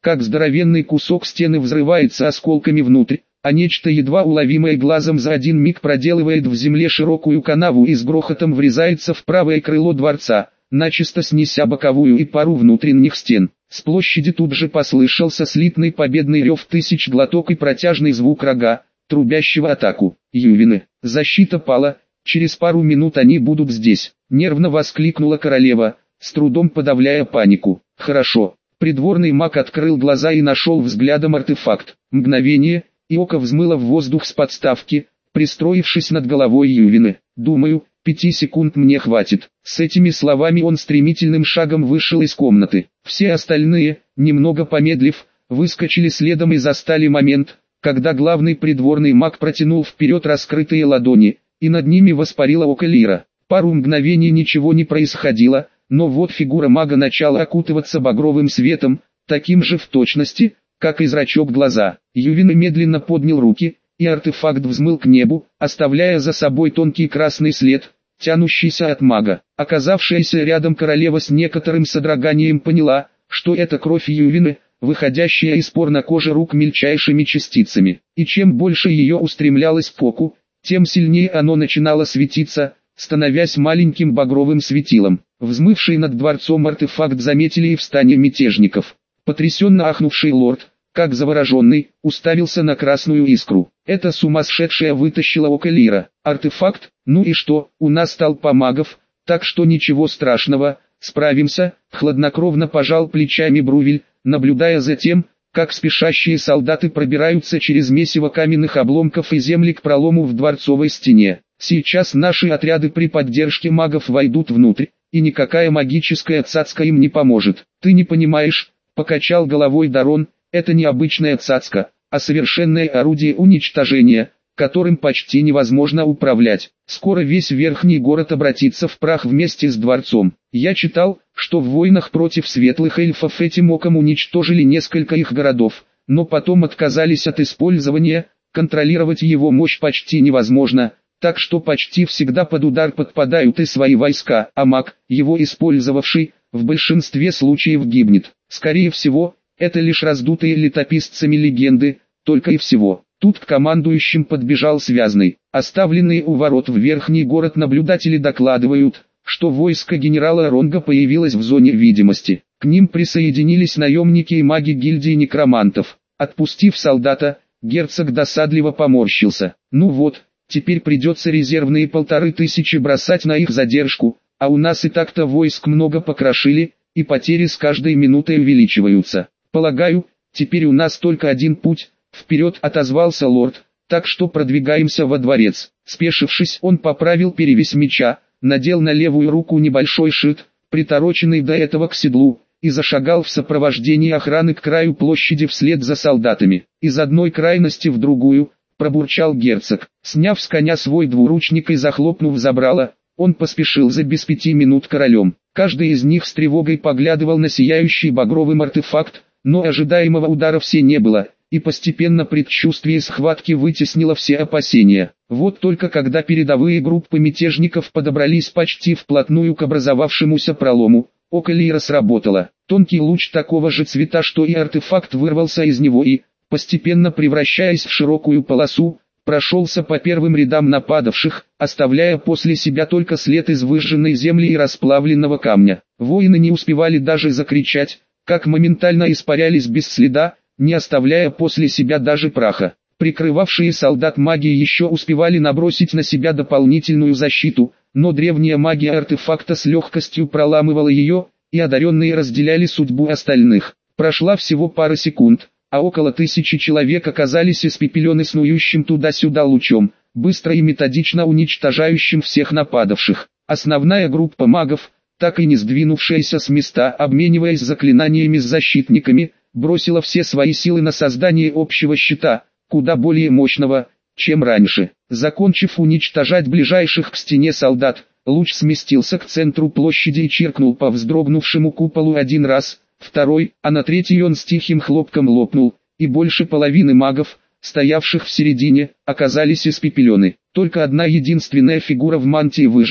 как здоровенный кусок стены взрывается осколками внутрь, а нечто едва уловимое глазом за один миг проделывает в земле широкую канаву и с грохотом врезается в правое крыло дворца, начисто снеся боковую и пару внутренних стен. С площади тут же послышался слитный победный рев тысяч глоток и протяжный звук рога, трубящего атаку. Ювины, защита пала, через пару минут они будут здесь, нервно воскликнула королева, с трудом подавляя панику. Хорошо. Придворный маг открыл глаза и нашел взглядом артефакт. Мгновение, и око взмыло в воздух с подставки, пристроившись над головой Ювины. Думаю, пяти секунд мне хватит. С этими словами он стремительным шагом вышел из комнаты. Все остальные, немного помедлив, выскочили следом и застали момент, когда главный придворный маг протянул вперед раскрытые ладони, и над ними воспарило око Лира. Пару мгновений ничего не происходило, но вот фигура мага начала окутываться багровым светом, таким же в точности, как и зрачок глаза. Ювин медленно поднял руки, и артефакт взмыл к небу, оставляя за собой тонкий красный след, тянущийся от мага. Оказавшаяся рядом королева с некоторым содроганием поняла, что это кровь Ювины, выходящая из пор на коже рук мельчайшими частицами. И чем больше ее устремлялось в оку, тем сильнее оно начинало светиться, становясь маленьким багровым светилом. Взмывший над дворцом артефакт заметили и в стане мятежников. Потрясенно ахнувший лорд, как завороженный, уставился на красную искру. Это сумасшедшая вытащила око Лира. Артефакт, ну и что, у нас толпа магов, так что ничего страшного, справимся, хладнокровно пожал плечами Брувель, наблюдая за тем, как спешащие солдаты пробираются через месиво каменных обломков и земли к пролому в дворцовой стене. Сейчас наши отряды при поддержке магов войдут внутрь, и никакая магическая цацка им не поможет. Ты не понимаешь, покачал головой Дарон, это не обычная цацка, а совершенное орудие уничтожения, которым почти невозможно управлять. Скоро весь верхний город обратится в прах вместе с дворцом. Я читал, что в войнах против светлых эльфов этим оком уничтожили несколько их городов, но потом отказались от использования, контролировать его мощь почти невозможно, так что почти всегда под удар подпадают и свои войска, а маг, его использовавший, в большинстве случаев гибнет. Скорее всего, это лишь раздутые летописцами легенды, только и всего. Тут к командующим подбежал Связный. Оставленные у ворот в верхний город наблюдатели докладывают, что войско генерала Ронга появилось в зоне видимости. К ним присоединились наемники и маги гильдии некромантов. Отпустив солдата, герцог досадливо поморщился. Ну вот, теперь придется резервные полторы тысячи бросать на их задержку, а у нас и так-то войск много покрошили, и потери с каждой минутой увеличиваются. Полагаю, теперь у нас только один путь. Вперед, отозвался лорд, так что продвигаемся во дворец. Спешившись, он поправил перевязь меча, надел на левую руку небольшой шит, притороченный до этого к седлу, и зашагал в сопровождении охраны к краю площади вслед за солдатами. Из одной крайности в другую, пробурчал герцог. Сняв с коня свой двуручник и захлопнув забрало, он поспешил за без пяти минут королем. Каждый из них с тревогой поглядывал на сияющий багровым артефакт, но ожидаемого удара все не было, и постепенно предчувствие схватки вытеснило все опасения. Вот только когда передовые группы мятежников подобрались почти вплотную к образовавшемуся пролому, око Лира сработало. Тонкий луч такого же цвета, что и артефакт, вырвался из него и, постепенно превращаясь в широкую полосу, прошелся по первым рядам нападавших, оставляя после себя только след из выжженной земли и расплавленного камня. Воины не успевали даже закричать, как моментально испарялись без следа, не оставляя после себя даже праха. Прикрывавшие солдат маги еще успевали набросить на себя дополнительную защиту, но древняя магия артефакта с легкостью проламывала ее, и одаренные разделяли судьбу остальных. Прошла всего пара секунд, а около тысячи человек оказались испепелены снующим туда-сюда лучом, быстро и методично уничтожающим всех нападавших. Основная группа магов, так и не сдвинувшаяся с места, обмениваясь заклинаниями с защитниками, бросила все свои силы на создание общего щита, куда более мощного, чем раньше. Закончив уничтожать ближайших к стене солдат, луч сместился к центру площади и чиркнул по вздрогнувшему куполу один раз, второй, а на третий он с тихим хлопком лопнул, и больше половины магов, стоявших в середине, оказались испепелены. Только одна единственная фигура в мантии выжила.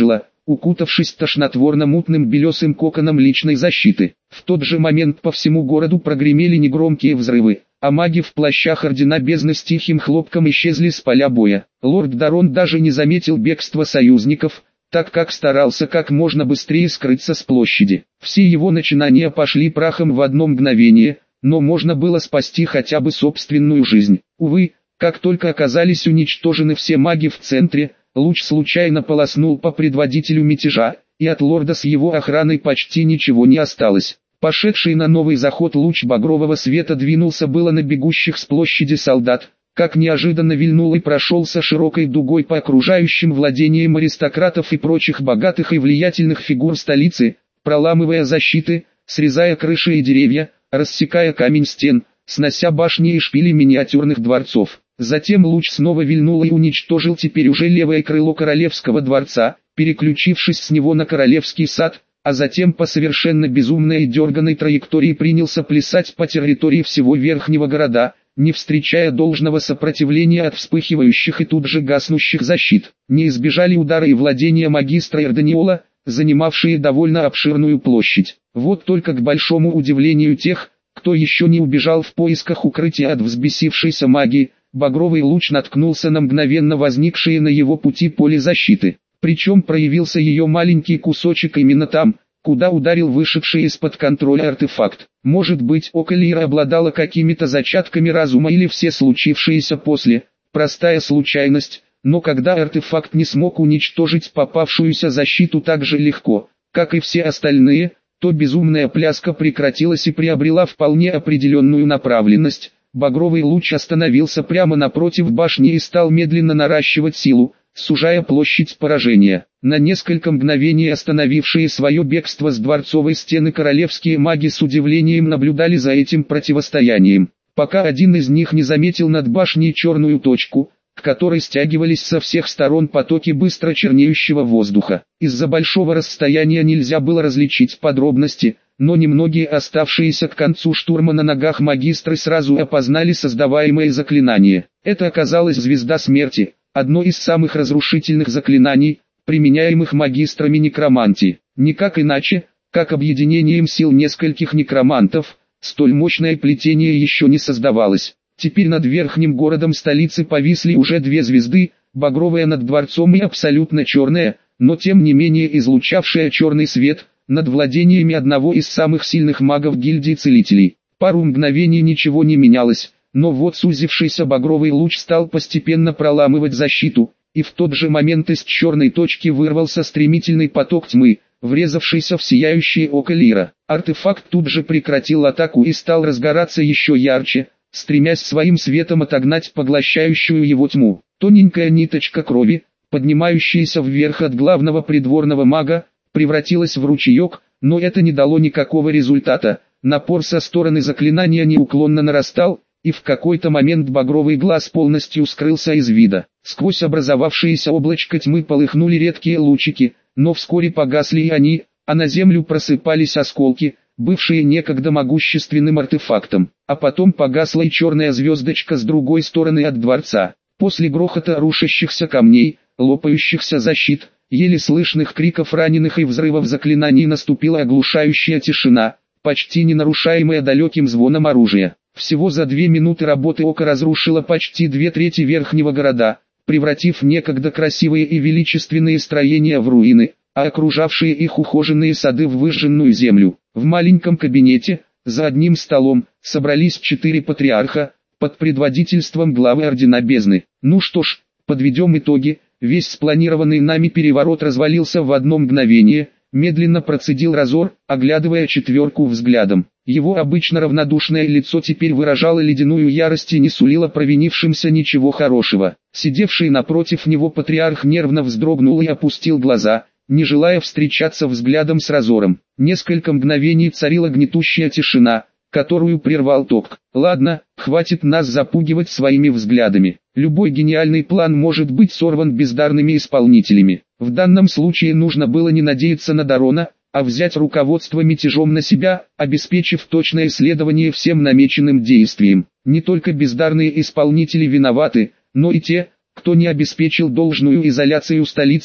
укутавшись тошнотворно-мутным белесым коконом личной защиты. В тот же момент по всему городу прогремели негромкие взрывы, а маги в плащах Ордена Бездны с тихим хлопком исчезли с поля боя. Лорд Дарон даже не заметил бегства союзников, так как старался как можно быстрее скрыться с площади. Все его начинания пошли прахом в одно мгновение, но можно было спасти хотя бы собственную жизнь. Увы, как только оказались уничтожены все маги в центре, луч случайно полоснул по предводителю мятежа, и от лорда с его охраной почти ничего не осталось. Пошедший на новый заход луч багрового света двинулся было на бегущих с площади солдат, как неожиданно вильнул и прошелся широкой дугой по окружающим владениям аристократов и прочих богатых и влиятельных фигур столицы, проламывая защиты, срезая крыши и деревья, рассекая камень стен, снося башни и шпили миниатюрных дворцов. Затем луч снова вильнул и уничтожил теперь уже левое крыло королевского дворца, переключившись с него на королевский сад, а затем по совершенно безумной и дерганной траектории принялся плясать по территории всего верхнего города, не встречая должного сопротивления от вспыхивающих и тут же гаснущих защит. Не избежали удара и владения магистра Эрданиола, занимавшие довольно обширную площадь. Вот только к большому удивлению тех, кто еще не убежал в поисках укрытия от взбесившейся магии, багровый луч наткнулся на мгновенно возникшее на его пути поле защиты. Причем проявился ее маленький кусочек именно там, куда ударил вышедший из-под контроля артефакт. Может быть, Око Лира обладала какими-то зачатками разума или все случившееся после, простая случайность, но когда артефакт не смог уничтожить попавшуюся защиту так же легко, как и все остальные, то безумная пляска прекратилась и приобрела вполне определенную направленность. Багровый луч остановился прямо напротив башни и стал медленно наращивать силу, сужая площадь поражения. На несколько мгновений остановившие свое бегство с дворцовой стены королевские маги с удивлением наблюдали за этим противостоянием, пока один из них не заметил над башней черную точку, к которой стягивались со всех сторон потоки быстро чернеющего воздуха. Из-за большого расстояния нельзя было различить подробности, но немногие оставшиеся к концу штурма на ногах магистры сразу опознали создаваемое заклинание. Это оказалась звезда смерти, одно из самых разрушительных заклинаний, применяемых магистрами некромантии. Никак иначе, как объединением сил нескольких некромантов, столь мощное плетение еще не создавалось. Теперь над верхним городом столицы повисли уже две звезды, багровая над дворцом и абсолютно черная, но тем не менее излучавшая черный свет, над владениями одного из самых сильных магов гильдии целителей. Пару мгновений ничего не менялось, но вот сузившийся багровый луч стал постепенно проламывать защиту, и в тот же момент из черной точки вырвался стремительный поток тьмы, врезавшийся в сияющее око Лира. Артефакт тут же прекратил атаку и стал разгораться еще ярче, стремясь своим светом отогнать поглощающую его тьму. Тоненькая ниточка крови, поднимающаяся вверх от главного придворного мага, превратилась в ручеек, но это не дало никакого результата. Напор со стороны заклинания неуклонно нарастал, и в какой-то момент багровый глаз полностью скрылся из вида. Сквозь образовавшееся облачко тьмы полыхнули редкие лучики, но вскоре погасли и они, а на землю просыпались осколки, бывшие некогда могущественным артефактом. А потом погасла и черная звездочка с другой стороны от дворца. После грохота рушащихся камней, лопающихся защит, еле слышных криков раненых и взрывов заклинаний наступила оглушающая тишина, почти не нарушаемая далеким звоном оружия. Всего за две минуты работы ока разрушила почти две трети верхнего города, превратив некогда красивые и величественные строения в руины, а окружавшие их ухоженные сады в выжженную землю. В маленьком кабинете, за одним столом, собрались четыре патриарха, под предводительством главы Ордена Бездны. Ну что ж, подведем итоги. Весь спланированный нами переворот развалился в одно мгновение, медленно процедил Разор, оглядывая четверку взглядом. Его обычно равнодушное лицо теперь выражало ледяную ярость и не сулило провинившимся ничего хорошего. Сидевший напротив него патриарх нервно вздрогнул и опустил глаза, не желая встречаться взглядом с Разором. Несколько мгновений царила гнетущая тишина, которую прервал Ток. Ладно, хватит нас запугивать своими взглядами. Любой гениальный план может быть сорван бездарными исполнителями. В данном случае нужно было не надеяться на Дарона, а взять руководство мятежом на себя, обеспечив точное следование всем намеченным действиям. Не только бездарные исполнители виноваты, но и те, кто не обеспечил должную изоляцию столицы,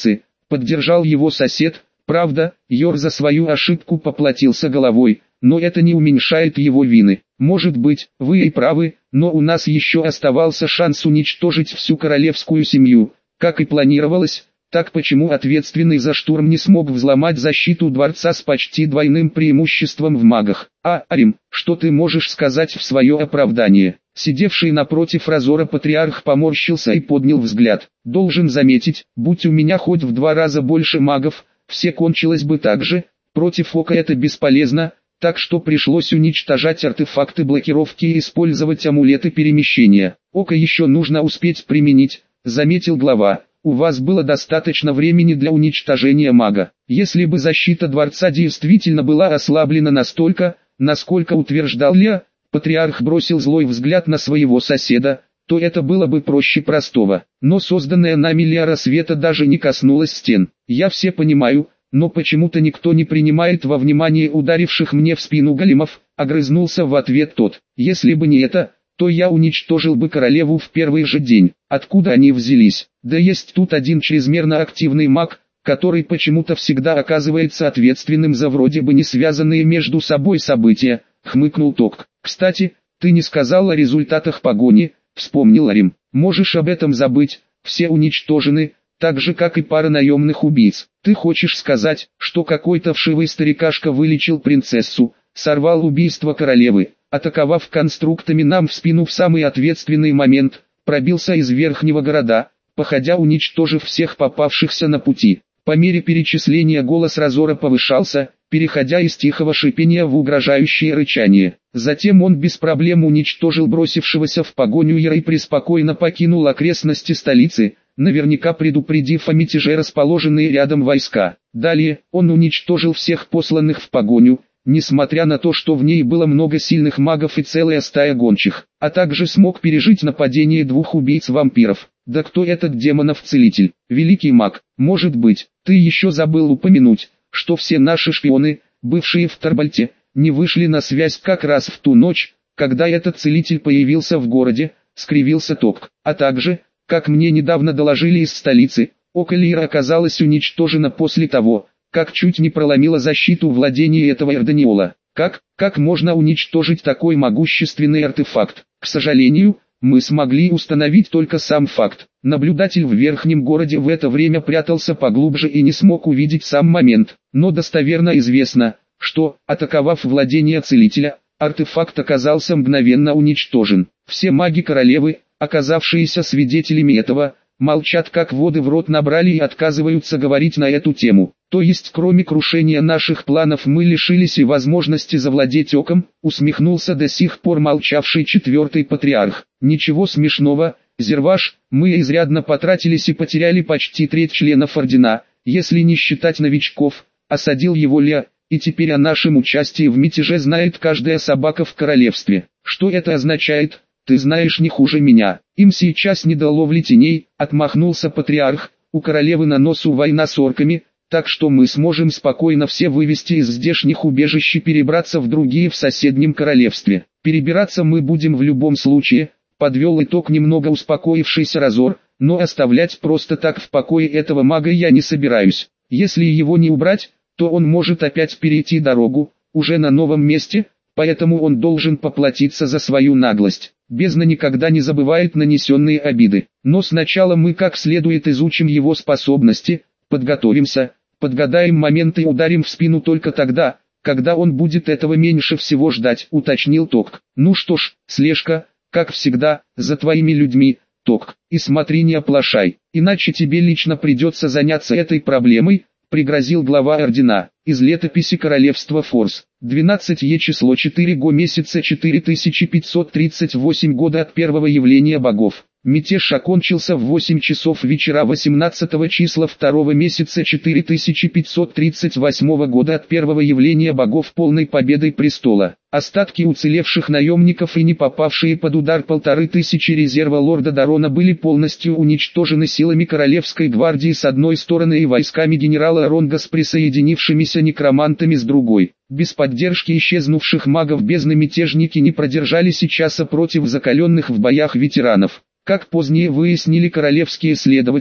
поддержал его сосед. Правда, Йор за свою ошибку поплатился головой, но это не уменьшает его вины. Может быть, вы и правы, но у нас еще оставался шанс уничтожить всю королевскую семью, как и планировалось. Так почему ответственный за штурм не смог взломать защиту дворца с почти двойным преимуществом в магах? А, Арим, что ты можешь сказать в свое оправдание? Сидевший напротив Разора патриарх поморщился и поднял взгляд. Должен заметить, будь у меня хоть в два раза больше магов, все кончилось бы так же. Против Ока это бесполезно, так что пришлось уничтожать артефакты блокировки и использовать амулеты перемещения. Око еще нужно успеть применить, заметил глава. У вас было достаточно времени для уничтожения мага. Если бы защита дворца действительно была ослаблена настолько, насколько утверждал Леа, патриарх бросил злой взгляд на своего соседа, то это было бы проще простого. Но созданная нами Лиара света даже не коснулась стен. Я все понимаю, но почему-то никто не принимает во внимание ударивших мне в спину големов, огрызнулся в ответ тот. Если бы не это, то я уничтожил бы королеву в первый же день. Откуда они взялись? Да есть тут один чрезмерно активный маг, который почему-то всегда оказывается ответственным за вроде бы не связанные между собой события, хмыкнул Ток. Кстати, ты не сказал о результатах погони, вспомнил Арим. Можешь об этом забыть, все уничтожены, так же как и пара наемных убийц. Ты хочешь сказать, что какой-то вшивый старикашка вылечил принцессу, сорвал убийство королевы, атаковав конструктами нам в спину в самый ответственный момент, пробился из верхнего города, походя уничтожив всех попавшихся на пути. По мере перечисления голос Разора повышался, переходя из тихого шипения в угрожающее рычание. Затем он без проблем уничтожил бросившегося в погоню Яра и преспокойно покинул окрестности столицы, наверняка предупредив о мятеже расположенные рядом войска. Далее, он уничтожил всех посланных в погоню, несмотря на то, что в ней было много сильных магов и целая стая гончих, а также смог пережить нападение двух убийц-вампиров. Да кто этот демонов-целитель? Великий маг, может быть, ты еще забыл упомянуть, что все наши шпионы, бывшие в Тарбальте, не вышли на связь как раз в ту ночь, когда этот целитель появился в городе, скривился Ток. А также, как мне недавно доложили из столицы, Око Лира оказалась уничтожена после того, как чуть не проломила защиту владения этого Эрданиола. Как, как можно уничтожить такой могущественный артефакт? К сожалению, мы смогли установить только сам факт. Наблюдатель в верхнем городе в это время прятался поглубже и не смог увидеть сам момент. Но достоверно известно, что, атаковав владение целителя, артефакт оказался мгновенно уничтожен. Все маги королевы, оказавшиеся свидетелями этого, молчат как воды в рот набрали и отказываются говорить на эту тему. То есть кроме крушения наших планов мы лишились и возможности завладеть Оком, усмехнулся до сих пор молчавший четвертый патриарх. Ничего смешного, Зерваш, мы изрядно потратились и потеряли почти треть членов Ордена, если не считать новичков, осадил его Леа, и теперь о нашем участии в мятеже знает каждая собака в королевстве. Что это означает? Ты знаешь не хуже меня. Им сейчас не до ловли теней, отмахнулся патриарх. У королевы на носу война с орками, так что мы сможем спокойно все вывести из здешних убежищ и перебраться в другие в соседнем королевстве. Перебираться мы будем в любом случае, подвел итог немного успокоившийся Разор, но оставлять просто так в покое этого мага я не собираюсь. Если его не убрать, то он может опять перейти дорогу, уже на новом месте, поэтому он должен поплатиться за свою наглость. Бездна никогда не забывает нанесенные обиды. Но сначала мы как следует изучим его способности, подготовимся, подгадаем момент и ударим в спину только тогда, когда он будет этого меньше всего ждать, уточнил Ток. Ну что ж, слежка, как всегда, за твоими людьми, Ток, и смотри не оплошай, иначе тебе лично придется заняться этой проблемой, пригрозил глава Ордена. Из летописи Королевства Форс. двенадцать Е число четыре го месяца четыре тысячи пятьсот тридцать восемь года от первого явления богов. Мятеж окончился в восемь часов вечера восемнадцатого числа второго месяца четыре тысячи пятьсот тридцать восьмого года от первого явления богов полной победой престола. Остатки уцелевших наемников и не попавшие под удар полторы тысячи резерва лорда Дарона были полностью уничтожены силами Королевской гвардии с одной стороны и войсками генерала Ронга с присоединившимися некромантами с другой. Без поддержки исчезнувших магов бездны мятежники не продержались и часа против закаленных в боях ветеранов. Как позднее выяснили королевские следователи,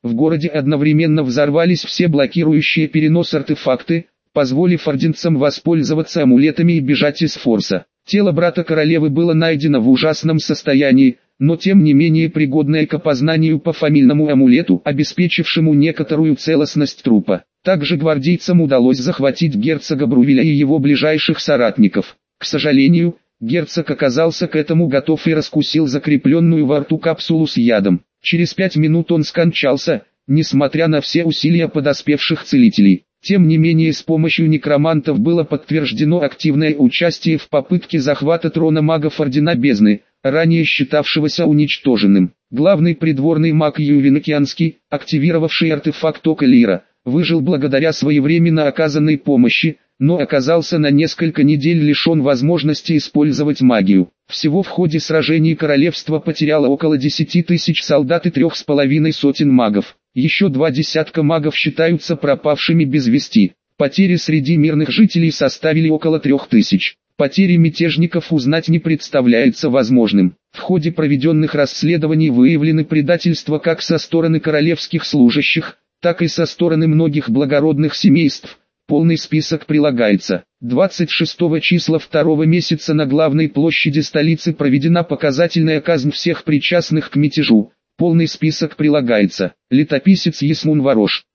В городе одновременно взорвались все блокирующие перенос артефакты, позволив орденцам воспользоваться амулетами и бежать из форса. Тело брата королевы было найдено в ужасном состоянии, но тем не менее пригодное к опознанию по фамильному амулету, обеспечившему некоторую целостность трупа. Также гвардейцам удалось захватить герцога Брувеля и его ближайших соратников. К сожалению, герцог оказался к этому готов и раскусил закрепленную во рту капсулу с ядом. Через пять минут он скончался, несмотря на все усилия подоспевших целителей. Тем не менее, с помощью некромантов было подтверждено активное участие в попытке захвата трона магов Ордена Бездны, ранее считавшегося уничтоженным. Главный придворный маг Ювенокианский, активировавший артефакт Ока Лира, выжил благодаря своевременно оказанной помощи, но оказался на несколько недель лишен возможности использовать магию. Всего в ходе сражений королевство потеряло около десяти тысяч солдат и трех с половиной сотен магов. Еще два десятка магов считаются пропавшими без вести. Потери среди мирных жителей составили около трех тысяч. Потери мятежников узнать не представляется возможным. В ходе проведенных расследований выявлены предательства как со стороны королевских служащих, так и со стороны многих благородных семейств. Полный список прилагается. двадцать шестого числа второго месяца на главной площади столицы проведена показательная казнь всех причастных к мятежу. Полный список прилагается. Летописец Ясмун Ворош.